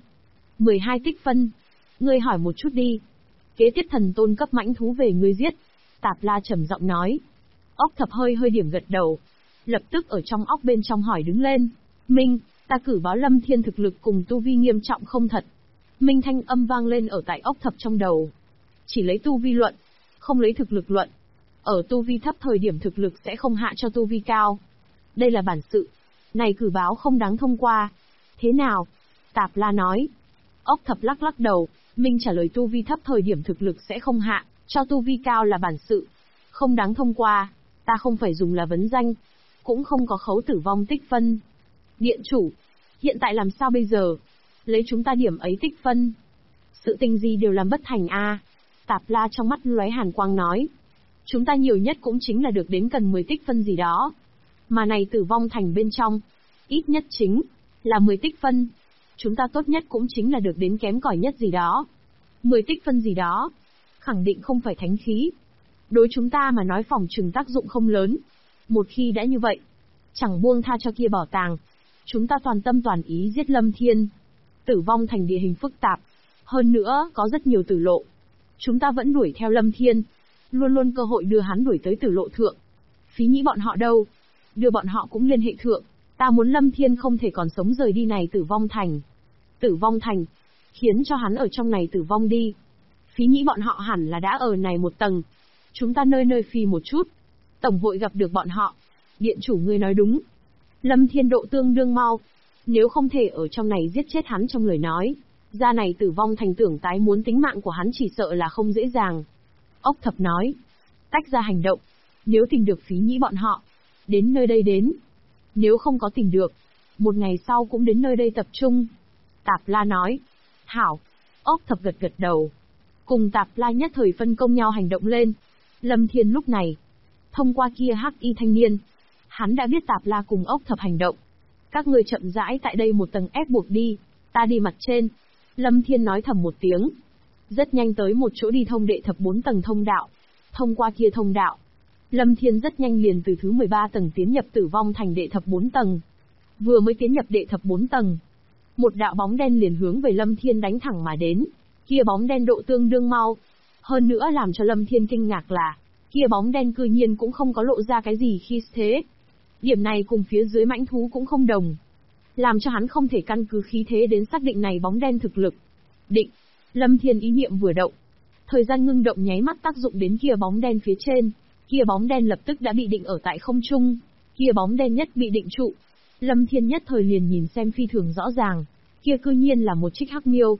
A: 12 tích phân. Ngươi hỏi một chút đi. Kế tiếp thần tôn cấp mãnh thú về ngươi giết. Tạp La trầm giọng nói. Ốc Thập hơi hơi điểm gật đầu. Lập tức ở trong óc bên trong hỏi đứng lên. Minh, ta cử báo Lâm Thiên thực lực cùng tu vi nghiêm trọng không thật. Minh thanh âm vang lên ở tại Ốc Thập trong đầu. Chỉ lấy tu vi luận, không lấy thực lực luận. Ở tu vi thấp thời điểm thực lực sẽ không hạ cho tu vi cao. Đây là bản sự. Này cử báo không đáng thông qua. Thế nào? Tạp La nói. Ốc Thập lắc lắc đầu, Minh trả lời tu vi thấp thời điểm thực lực sẽ không hạ, cho tu vi cao là bản sự. Không đáng thông qua, ta không phải dùng là vấn danh, cũng không có khấu tử vong tích phân. Điện chủ, hiện tại làm sao bây giờ? Lấy chúng ta điểm ấy tích phân. Sự tình gì đều làm bất thành a. Tạp La trong mắt lóe hàn quang nói. Chúng ta nhiều nhất cũng chính là được đến cần 10 tích phân gì đó. Mà này tử vong thành bên trong, ít nhất chính là 10 tích phân. Chúng ta tốt nhất cũng chính là được đến kém cỏi nhất gì đó. 10 tích phân gì đó. Khẳng định không phải thánh khí. Đối chúng ta mà nói phòng trừng tác dụng không lớn. Một khi đã như vậy, chẳng buông tha cho kia bảo tàng. Chúng ta toàn tâm toàn ý giết Lâm Thiên. Tử vong thành địa hình phức tạp. Hơn nữa, có rất nhiều tử lộ. Chúng ta vẫn đuổi theo Lâm Thiên. Luôn luôn cơ hội đưa hắn đuổi tới tử lộ thượng. Phí nhĩ bọn họ đâu? Đưa bọn họ cũng liên hệ thượng. Ta muốn Lâm Thiên không thể còn sống rời đi này tử vong thành. Tử vong thành. Khiến cho hắn ở trong này tử vong đi. Phí nhĩ bọn họ hẳn là đã ở này một tầng. Chúng ta nơi nơi phi một chút. Tổng hội gặp được bọn họ. Điện chủ ngươi nói đúng. Lâm Thiên độ tương đương mau. Nếu không thể ở trong này giết chết hắn trong lời nói, ra này tử vong thành tưởng tái muốn tính mạng của hắn chỉ sợ là không dễ dàng. Ốc Thập nói. Tách ra hành động. Nếu tìm được phí nhĩ bọn họ, đến nơi đây đến. Nếu không có tìm được, một ngày sau cũng đến nơi đây tập trung. Tạp La nói. Hảo. Ốc Thập gật gật đầu. Cùng Tạp La nhất thời phân công nhau hành động lên. Lâm Thiên lúc này, thông qua kia hắc y thanh niên, hắn đã biết Tạp La cùng Ốc Thập hành động. Các ngươi chậm rãi tại đây một tầng ép buộc đi, ta đi mặt trên. Lâm Thiên nói thầm một tiếng. Rất nhanh tới một chỗ đi thông đệ thập 4 tầng thông đạo. Thông qua kia thông đạo, Lâm Thiên rất nhanh liền từ thứ 13 tầng tiến nhập tử vong thành đệ thập 4 tầng. Vừa mới tiến nhập đệ thập 4 tầng, một đạo bóng đen liền hướng về Lâm Thiên đánh thẳng mà đến. Kia bóng đen độ tương đương mau. Hơn nữa làm cho Lâm Thiên kinh ngạc là, kia bóng đen cư nhiên cũng không có lộ ra cái gì khi thế. Điểm này cùng phía dưới mãnh thú cũng không đồng. Làm cho hắn không thể căn cứ khí thế đến xác định này bóng đen thực lực. Định. Lâm Thiên ý niệm vừa động. Thời gian ngưng động nháy mắt tác dụng đến kia bóng đen phía trên. Kia bóng đen lập tức đã bị định ở tại không trung. Kia bóng đen nhất bị định trụ. Lâm Thiên nhất thời liền nhìn xem phi thường rõ ràng. Kia cư nhiên là một trích hắc miêu.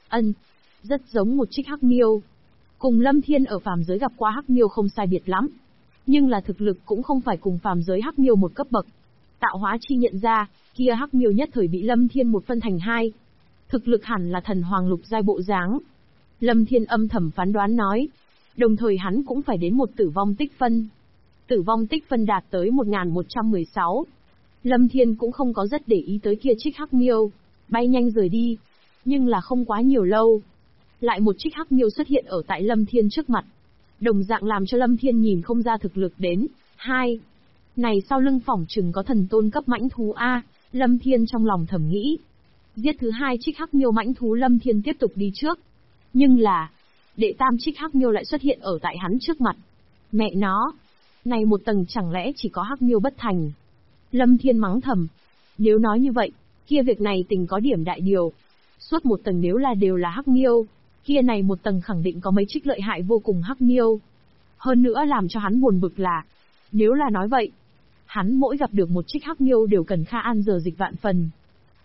A: Rất giống một trích hắc miêu. Cùng Lâm Thiên ở phàm giới gặp qua hắc miêu không sai biệt lắm. Nhưng là thực lực cũng không phải cùng phàm giới hắc miêu một cấp bậc. Tạo hóa chi nhận ra, kia hắc miêu nhất thời bị Lâm Thiên một phân thành hai. Thực lực hẳn là thần hoàng lục giai bộ dáng. Lâm Thiên âm thầm phán đoán nói. Đồng thời hắn cũng phải đến một tử vong tích phân. Tử vong tích phân đạt tới 1116. Lâm Thiên cũng không có rất để ý tới kia trích hắc miêu. Bay nhanh rời đi. Nhưng là không quá nhiều lâu. Lại một trích hắc miêu xuất hiện ở tại Lâm Thiên trước mặt. Đồng dạng làm cho Lâm Thiên nhìn không ra thực lực đến. Này sau lưng phỏng chừng có thần tôn cấp mãnh thú A. Lâm Thiên trong lòng thầm nghĩ. Giết thứ hai trích hắc miêu mãnh thú Lâm Thiên tiếp tục đi trước. Nhưng là, đệ tam trích hắc miêu lại xuất hiện ở tại hắn trước mặt. Mẹ nó, này một tầng chẳng lẽ chỉ có hắc miêu bất thành. Lâm Thiên mắng thầm. Nếu nói như vậy, kia việc này tình có điểm đại điều. Suốt một tầng nếu là đều là hắc miêu, kia này một tầng khẳng định có mấy trích lợi hại vô cùng hắc miêu. Hơn nữa làm cho hắn buồn bực là, nếu là nói vậy, hắn mỗi gặp được một trích hắc miêu đều cần Kha An giờ dịch vạn phần.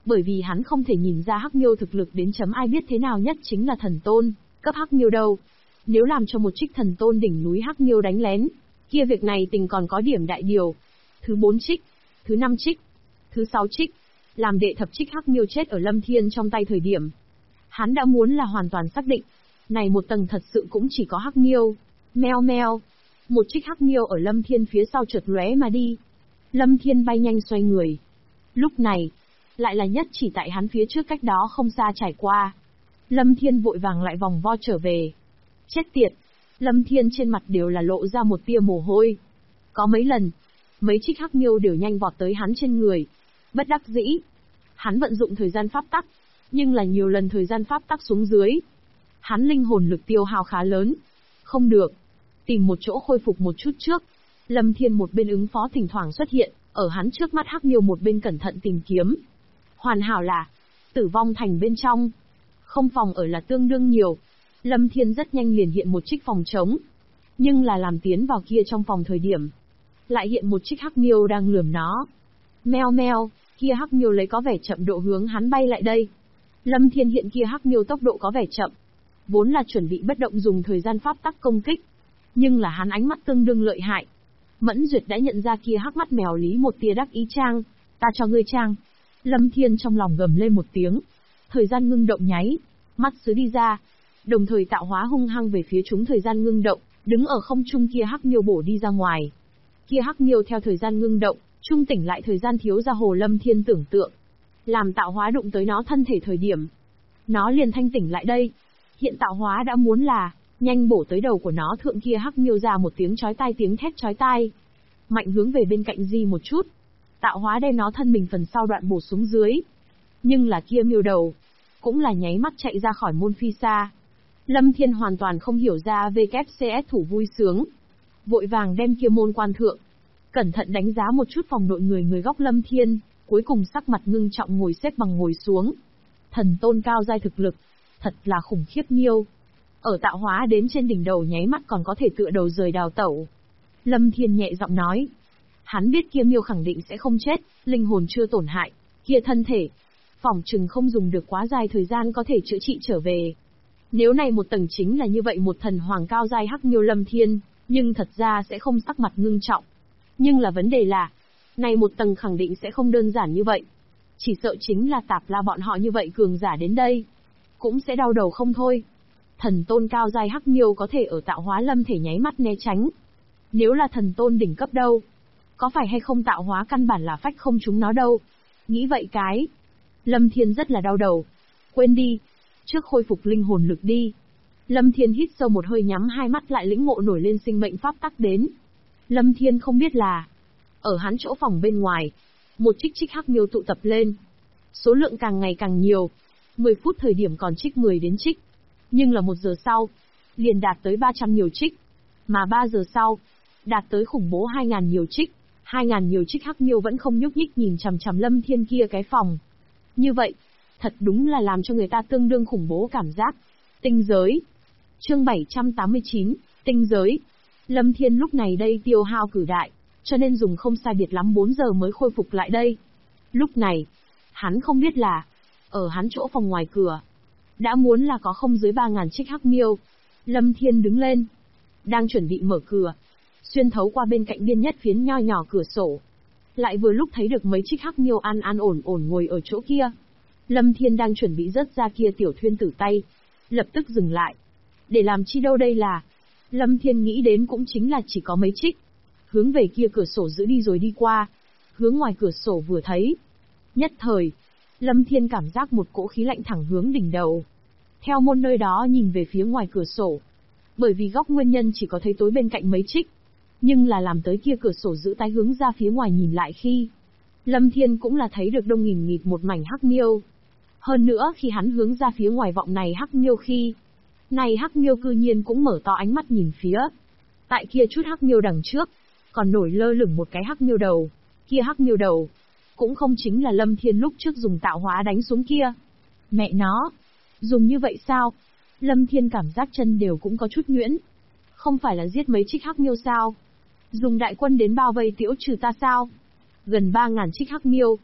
A: Bởi vì hắn không thể nhìn ra hắc miêu thực lực đến chấm ai biết thế nào nhất chính là thần tôn, cấp hắc miêu đâu. Nếu làm cho một trích thần tôn đỉnh núi hắc miêu đánh lén, kia việc này tình còn có điểm đại điều. Thứ 4 trích, thứ 5 trích, thứ 6 trích, làm đệ thập trích hắc miêu chết ở Lâm Thiên trong tay thời điểm. Hắn đã muốn là hoàn toàn xác định, này một tầng thật sự cũng chỉ có hắc miêu. Meo meo, một trích hắc miêu ở Lâm Thiên phía sau chợt lóe mà đi. Lâm Thiên bay nhanh xoay người. Lúc này, lại là nhất chỉ tại hắn phía trước cách đó không xa trải qua. Lâm Thiên vội vàng lại vòng vo trở về. Chết tiệt, Lâm Thiên trên mặt đều là lộ ra một tia mồ hôi. Có mấy lần, mấy trích hắc miêu đều nhanh vọt tới hắn trên người. Bất đắc dĩ, hắn vận dụng thời gian pháp tắc, nhưng là nhiều lần thời gian pháp tắc xuống dưới. Hắn linh hồn lực tiêu hao khá lớn. Không được, tìm một chỗ khôi phục một chút trước. Lâm Thiên một bên ứng phó thỉnh thoảng xuất hiện, ở hắn trước mắt hắc miêu một bên cẩn thận tìm kiếm. Hoàn hảo là, tử vong thành bên trong. Không phòng ở là tương đương nhiều. Lâm Thiên rất nhanh liền hiện một trích phòng trống. Nhưng là làm tiến vào kia trong phòng thời điểm. Lại hiện một trích hắc miêu đang lườm nó. Meo meo, kia hắc miêu lấy có vẻ chậm độ hướng hắn bay lại đây. Lâm Thiên hiện kia hắc miêu tốc độ có vẻ chậm. Vốn là chuẩn bị bất động dùng thời gian pháp tắc công kích. Nhưng là hắn ánh mắt tương đương lợi hại. Mẫn Duyệt đã nhận ra kia hắc mắt mèo lý một tia đắc ý trang. Ta cho ngươi trang. Lâm Thiên trong lòng gầm lên một tiếng. Thời gian ngưng động nháy. Mắt sứ đi ra. Đồng thời tạo hóa hung hăng về phía chúng thời gian ngưng động. Đứng ở không trung kia hắc miêu bổ đi ra ngoài. Kia hắc miêu theo thời gian ngưng động, trung tỉnh lại thời gian thiếu ra hồ Lâm Thiên tưởng tượng. Làm tạo hóa đụng tới nó thân thể thời điểm. Nó liền thanh tỉnh lại đây. Hiện tạo hóa đã muốn là, nhanh bổ tới đầu của nó thượng kia hắc miêu ra một tiếng chói tai tiếng thét chói tai. Mạnh hướng về bên cạnh di một chút. Tạo hóa đem nó thân mình phần sau đoạn bổ xuống dưới. Nhưng là kia miêu đầu, cũng là nháy mắt chạy ra khỏi môn phi xa. Lâm Thiên hoàn toàn không hiểu ra VKCS thủ vui sướng. Vội vàng đem kia môn quan thượng. Cẩn thận đánh giá một chút phòng nội người góc Lâm Thiên, cuối cùng sắc mặt ngưng trọng ngồi xếp bằng ngồi xuống. Thần tôn cao giai thực lực, thật là khủng khiếp miêu. Ở tạo hóa đến trên đỉnh đầu nháy mắt còn có thể tựa đầu rời đào tẩu. Lâm Thiên nhẹ giọng nói. Hắn biết kia miêu khẳng định sẽ không chết, linh hồn chưa tổn hại, kia thân thể. Phỏng chừng không dùng được quá dài thời gian có thể chữa trị trở về. Nếu này một tầng chính là như vậy một thần hoàng cao giai hắc miêu Lâm Thiên, nhưng thật ra sẽ không sắc mặt ngưng trọng. Nhưng là vấn đề là, này một tầng khẳng định sẽ không đơn giản như vậy. Chỉ sợ chính là tạp la bọn họ như vậy cường giả đến đây, cũng sẽ đau đầu không thôi. Thần tôn cao giai hắc miêu có thể ở tạo hóa lâm thể nháy mắt né tránh. Nếu là thần tôn đỉnh cấp đâu, có phải hay không tạo hóa căn bản là phách không chúng nó đâu. Nghĩ vậy cái, Lâm Thiên rất là đau đầu. Quên đi, trước khôi phục linh hồn lực đi. Lâm Thiên hít sâu một hơi nhắm hai mắt lại lĩnh ngộ nổi lên sinh mệnh pháp tắc đến. Lâm Thiên không biết là, ở hắn chỗ phòng bên ngoài, một trích hắc miêu tụ tập lên. Số lượng càng ngày càng nhiều, 10 phút thời điểm còn trích 10 đến trích. Nhưng là 1 giờ sau, liền đạt tới 300 nhiều trích. Mà 3 giờ sau, đạt tới khủng bố 2.000 nhiều trích. 2.000 nhiều trích hắc miêu vẫn không nhúc nhích nhìn chằm chằm Lâm Thiên kia cái phòng. Như vậy, thật đúng là làm cho người ta tương đương khủng bố cảm giác. Tinh giới. Chương 789, tinh giới. Lâm Thiên lúc này đây tiêu hao cử đại, cho nên dùng không sai biệt lắm 4 giờ mới khôi phục lại đây. Lúc này, hắn không biết là, ở hắn chỗ phòng ngoài cửa, đã muốn là có không dưới 3.000 trích hắc miêu. Lâm Thiên đứng lên, đang chuẩn bị mở cửa, xuyên thấu qua bên cạnh biên nhất phiến nho nhỏ cửa sổ. Lại vừa lúc thấy được mấy trích hắc miêu an ổn ngồi ở chỗ kia. Lâm Thiên đang chuẩn bị rớt ra kia tiểu thuyên tử tay, lập tức dừng lại. Để làm chi đâu đây là? Lâm Thiên nghĩ đến cũng chính là chỉ có mấy trích. Hướng về kia cửa sổ giữ đi rồi đi qua. Hướng ngoài cửa sổ vừa thấy. Nhất thời, Lâm Thiên cảm giác một cỗ khí lạnh thẳng hướng đỉnh đầu. Theo môn nơi đó nhìn về phía ngoài cửa sổ. Bởi vì góc nguyên nhân chỉ có thấy tối bên cạnh mấy trích. Nhưng là làm tới kia cửa sổ giữ tái hướng ra phía ngoài nhìn lại khi. Lâm Thiên cũng là thấy được đông nghìn nghịt một mảnh hắc miêu. Hơn nữa khi hắn hướng ra phía ngoài vọng này hắc miêu khi. Này hắc miêu cư nhiên cũng mở to ánh mắt nhìn phía. Tại kia chút hắc miêu đằng trước, còn nổi lơ lửng một cái hắc miêu đầu. Kia hắc miêu đầu, cũng không chính là Lâm Thiên lúc trước dùng tạo hóa đánh xuống kia. Mẹ nó, dùng như vậy sao? Lâm Thiên cảm giác chân đều cũng có chút nhuyễn. Không phải là giết mấy trích hắc miêu sao? Dùng đại quân đến bao vây tiễu trừ ta sao? Gần 3.000 trích hắc miêu.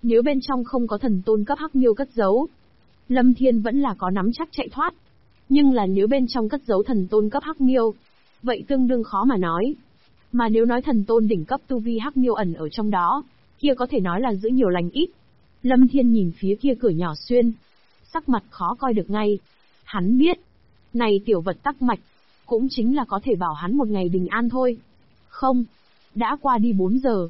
A: Nếu bên trong không có thần tôn cấp hắc miêu cất giấu, Lâm Thiên vẫn là có nắm chắc chạy thoát. Nhưng là nếu bên trong cất giấu thần tôn cấp hắc miêu, vậy tương đương khó mà nói. Mà nếu nói thần tôn đỉnh cấp tu vi hắc miêu ẩn ở trong đó, kia có thể nói là giữ nhiều lành ít. Lâm Thiên nhìn phía kia cửa nhỏ xuyên, sắc mặt khó coi được ngay. Hắn biết, này tiểu vật tắc mạch, cũng chính là có thể bảo hắn một ngày bình an thôi. Không, đã qua đi 4 giờ.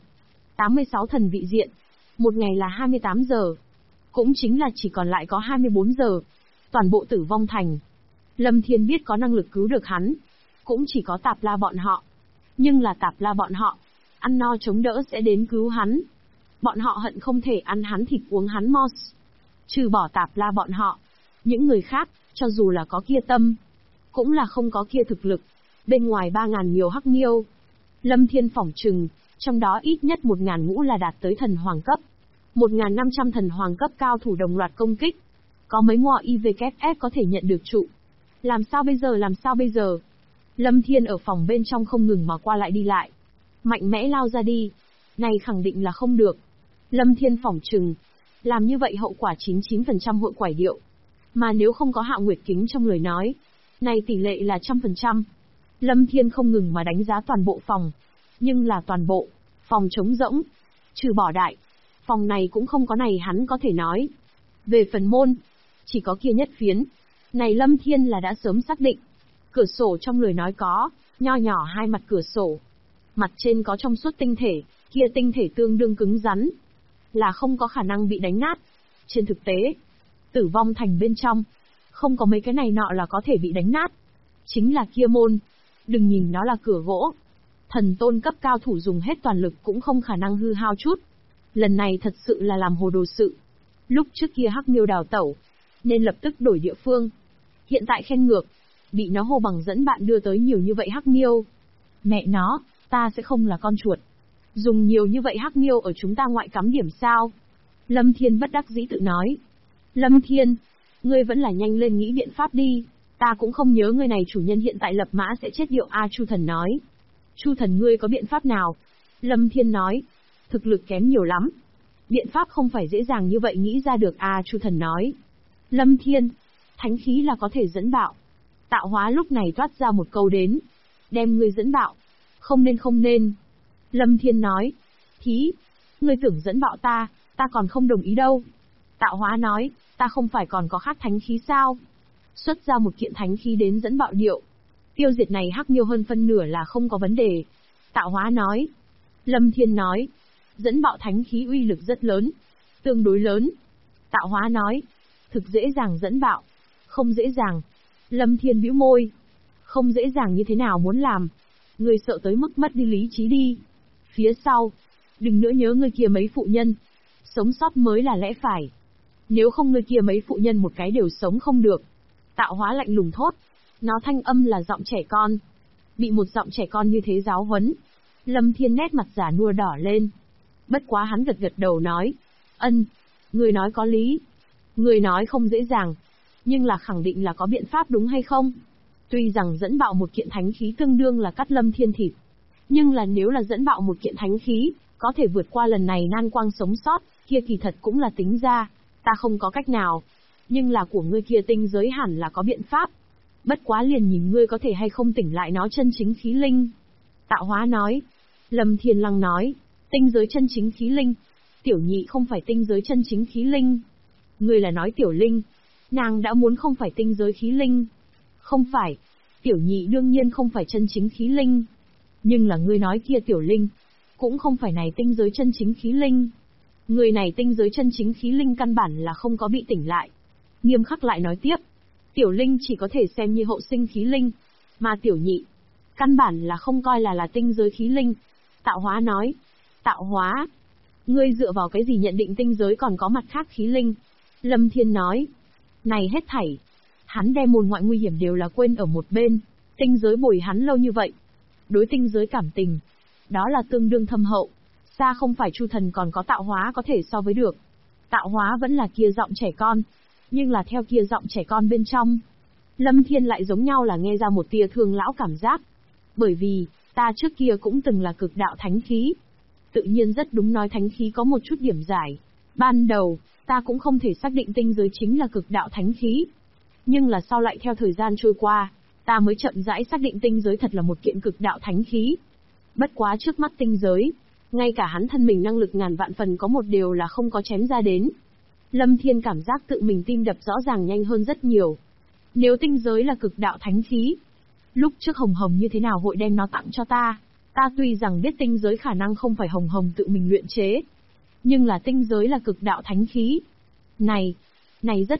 A: 86 thần vị diện, một ngày là 28 giờ. Cũng chính là chỉ còn lại có 24 giờ. Toàn bộ tử vong thành. Lâm Thiên biết có năng lực cứu được hắn, cũng chỉ có Tạp La bọn họ. Nhưng là Tạp La bọn họ, ăn no chống đỡ sẽ đến cứu hắn. Bọn họ hận không thể ăn hắn thịt uống hắn mos. Trừ bỏ Tạp La bọn họ, những người khác, cho dù là có kia tâm, cũng là không có kia thực lực. Bên ngoài 3.000 nhiều hắc miêu, Lâm Thiên phỏng chừng, trong đó ít nhất 1.000 ngũ là đạt tới thần hoàng cấp. 1.500 thần hoàng cấp cao thủ đồng loạt công kích. Có mấy ngọ IVKF có thể nhận được trụ. Làm sao bây giờ? Lâm Thiên ở phòng bên trong không ngừng mà qua lại đi lại. Mạnh mẽ lao ra đi. Này khẳng định là không được. Lâm Thiên phỏng chừng. Làm như vậy hậu quả 99% hội quải điệu. Mà nếu không có Hạo Nguyệt Kính trong lời nói, này tỷ lệ là 100%. Lâm Thiên không ngừng mà đánh giá toàn bộ phòng. Nhưng là toàn bộ, phòng trống rỗng. Trừ bỏ đại, phòng này cũng không có này hắn có thể nói. Về phần môn, chỉ có kia nhất phiến. Này Lâm Thiên là đã sớm xác định. Cửa sổ trong lời nói có, nho nhỏ hai mặt cửa sổ. Mặt trên có trong suốt tinh thể, kia tinh thể tương đương cứng rắn. Là không có khả năng bị đánh nát. Trên thực tế, tử vong thành bên trong, không có mấy cái này nọ là có thể bị đánh nát. Chính là kia môn. Đừng nhìn nó là cửa gỗ. Thần tôn cấp cao thủ dùng hết toàn lực cũng không khả năng hư hao chút. Lần này thật sự là làm hồ đồ sự. Lúc trước kia hắc miêu đào tẩu, nên lập tức đổi địa phương. Hiện tại khen ngược, bị nó hô bằng dẫn bạn đưa tới nhiều như vậy hắc miêu. Mẹ nó, ta sẽ không là con chuột. Dùng nhiều như vậy hắc miêu ở chúng ta ngoại cắm điểm sao? Lâm Thiên bất đắc dĩ tự nói. Lâm Thiên, ngươi vẫn là nhanh lên nghĩ biện pháp đi. Ta cũng không nhớ người này chủ nhân hiện tại lập mã sẽ chết điệu a Chu Thần nói. Chu Thần ngươi có biện pháp nào? Lâm Thiên nói. Thực lực kém nhiều lắm. Biện pháp không phải dễ dàng như vậy nghĩ ra được a Chu Thần nói. Lâm Thiên, thánh khí là có thể dẫn bạo. Tạo hóa lúc này toát ra một câu đến. Đem ngươi dẫn bạo. Không nên. Lâm Thiên nói. Thí, ngươi tưởng dẫn bạo ta còn không đồng ý đâu. Tạo hóa nói, ta không phải còn có khác thánh khí sao? Xuất ra một kiện thánh khí đến dẫn bạo điệu. Tiêu diệt này hắc miêu hơn phân nửa là không có vấn đề. Tạo hóa nói. Lâm Thiên nói. Dẫn bạo thánh khí uy lực rất lớn. Tương đối lớn. Tạo hóa nói. Thực dễ dàng dẫn bạo. Không dễ dàng. Lâm Thiên bĩu môi. Không dễ dàng như thế nào muốn làm. Ngươi sợ tới mức mất đi lý trí đi. Phía sau. Đừng nữa nhớ ngươi kia mấy phụ nhân. Sống sót mới là lẽ phải. Nếu không ngươi kia mấy phụ nhân một cái đều sống không được. Tạo hóa lạnh lùng thốt. Nó thanh âm là giọng trẻ con. Bị một giọng trẻ con như thế giáo huấn. Lâm Thiên nét mặt giả nua đỏ lên. Bất quá hắn gật đầu nói. Ân, người nói có lý. Người nói không dễ dàng. Nhưng là khẳng định là có biện pháp đúng hay không? Tuy rằng dẫn bạo một kiện thánh khí tương đương là cắt Lâm Thiên thịt. Nhưng là nếu là dẫn bạo một kiện thánh khí, có thể vượt qua lần này nan quang sống sót, kia kỳ thật cũng là tính ra. Ta không có cách nào. Nhưng là của ngươi kia tinh giới hẳn là có biện pháp. Bất quá liền nhìn ngươi có thể hay không tỉnh lại nó chân chính khí linh. Tạo hóa nói. Lâm Thiên Lăng nói. Tinh giới chân chính khí linh. Tiểu nhị không phải tinh giới chân chính khí linh. Ngươi là nói tiểu linh. Nàng đã muốn không phải tinh giới khí linh. Không phải. Tiểu nhị đương nhiên không phải chân chính khí linh. Nhưng là ngươi nói kia tiểu linh. Cũng không phải này tinh giới chân chính khí linh. Người này tinh giới chân chính khí linh căn bản là không có bị tỉnh lại. Nghiêm khắc lại nói tiếp. Tiểu linh chỉ có thể xem như hậu sinh khí linh. Mà tiểu nhị, căn bản là không coi là tinh giới khí linh. Tạo hóa nói. Tạo hóa. Ngươi dựa vào cái gì nhận định tinh giới còn có mặt khác khí linh? Lâm Thiên nói. Này hết thảy. Hắn đem môn ngoại nguy hiểm đều là quên ở một bên. Tinh giới bồi hắn lâu như vậy. Đối tinh giới cảm tình. Đó là tương đương thâm hậu. Xa không phải Chu Thần còn có tạo hóa có thể so với được. Tạo hóa vẫn là kia giọng trẻ con. Nhưng là theo kia giọng trẻ con bên trong. Lâm Thiên lại giống nhau là nghe ra một tia thương lão cảm giác. Bởi vì, ta trước kia cũng từng là cực đạo thánh khí. Tự nhiên rất đúng nói thánh khí có một chút điểm giải. Ban đầu, ta cũng không thể xác định tinh giới chính là cực đạo thánh khí. Nhưng là sau lại theo thời gian trôi qua, ta mới chậm rãi xác định tinh giới thật là một kiện cực đạo thánh khí. Bất quá trước mắt tinh giới, ngay cả hắn thân mình năng lực ngàn vạn phần có một điều là không có chém ra đến. Lâm Thiên cảm giác tự mình tim đập rõ ràng nhanh hơn rất nhiều. Nếu tinh giới là cực đạo thánh khí, lúc trước Hồng Hồng như thế nào hội đem nó tặng cho ta? Ta tuy rằng biết tinh giới khả năng không phải Hồng Hồng tự mình luyện chế, nhưng là tinh giới là cực đạo thánh khí. Này rất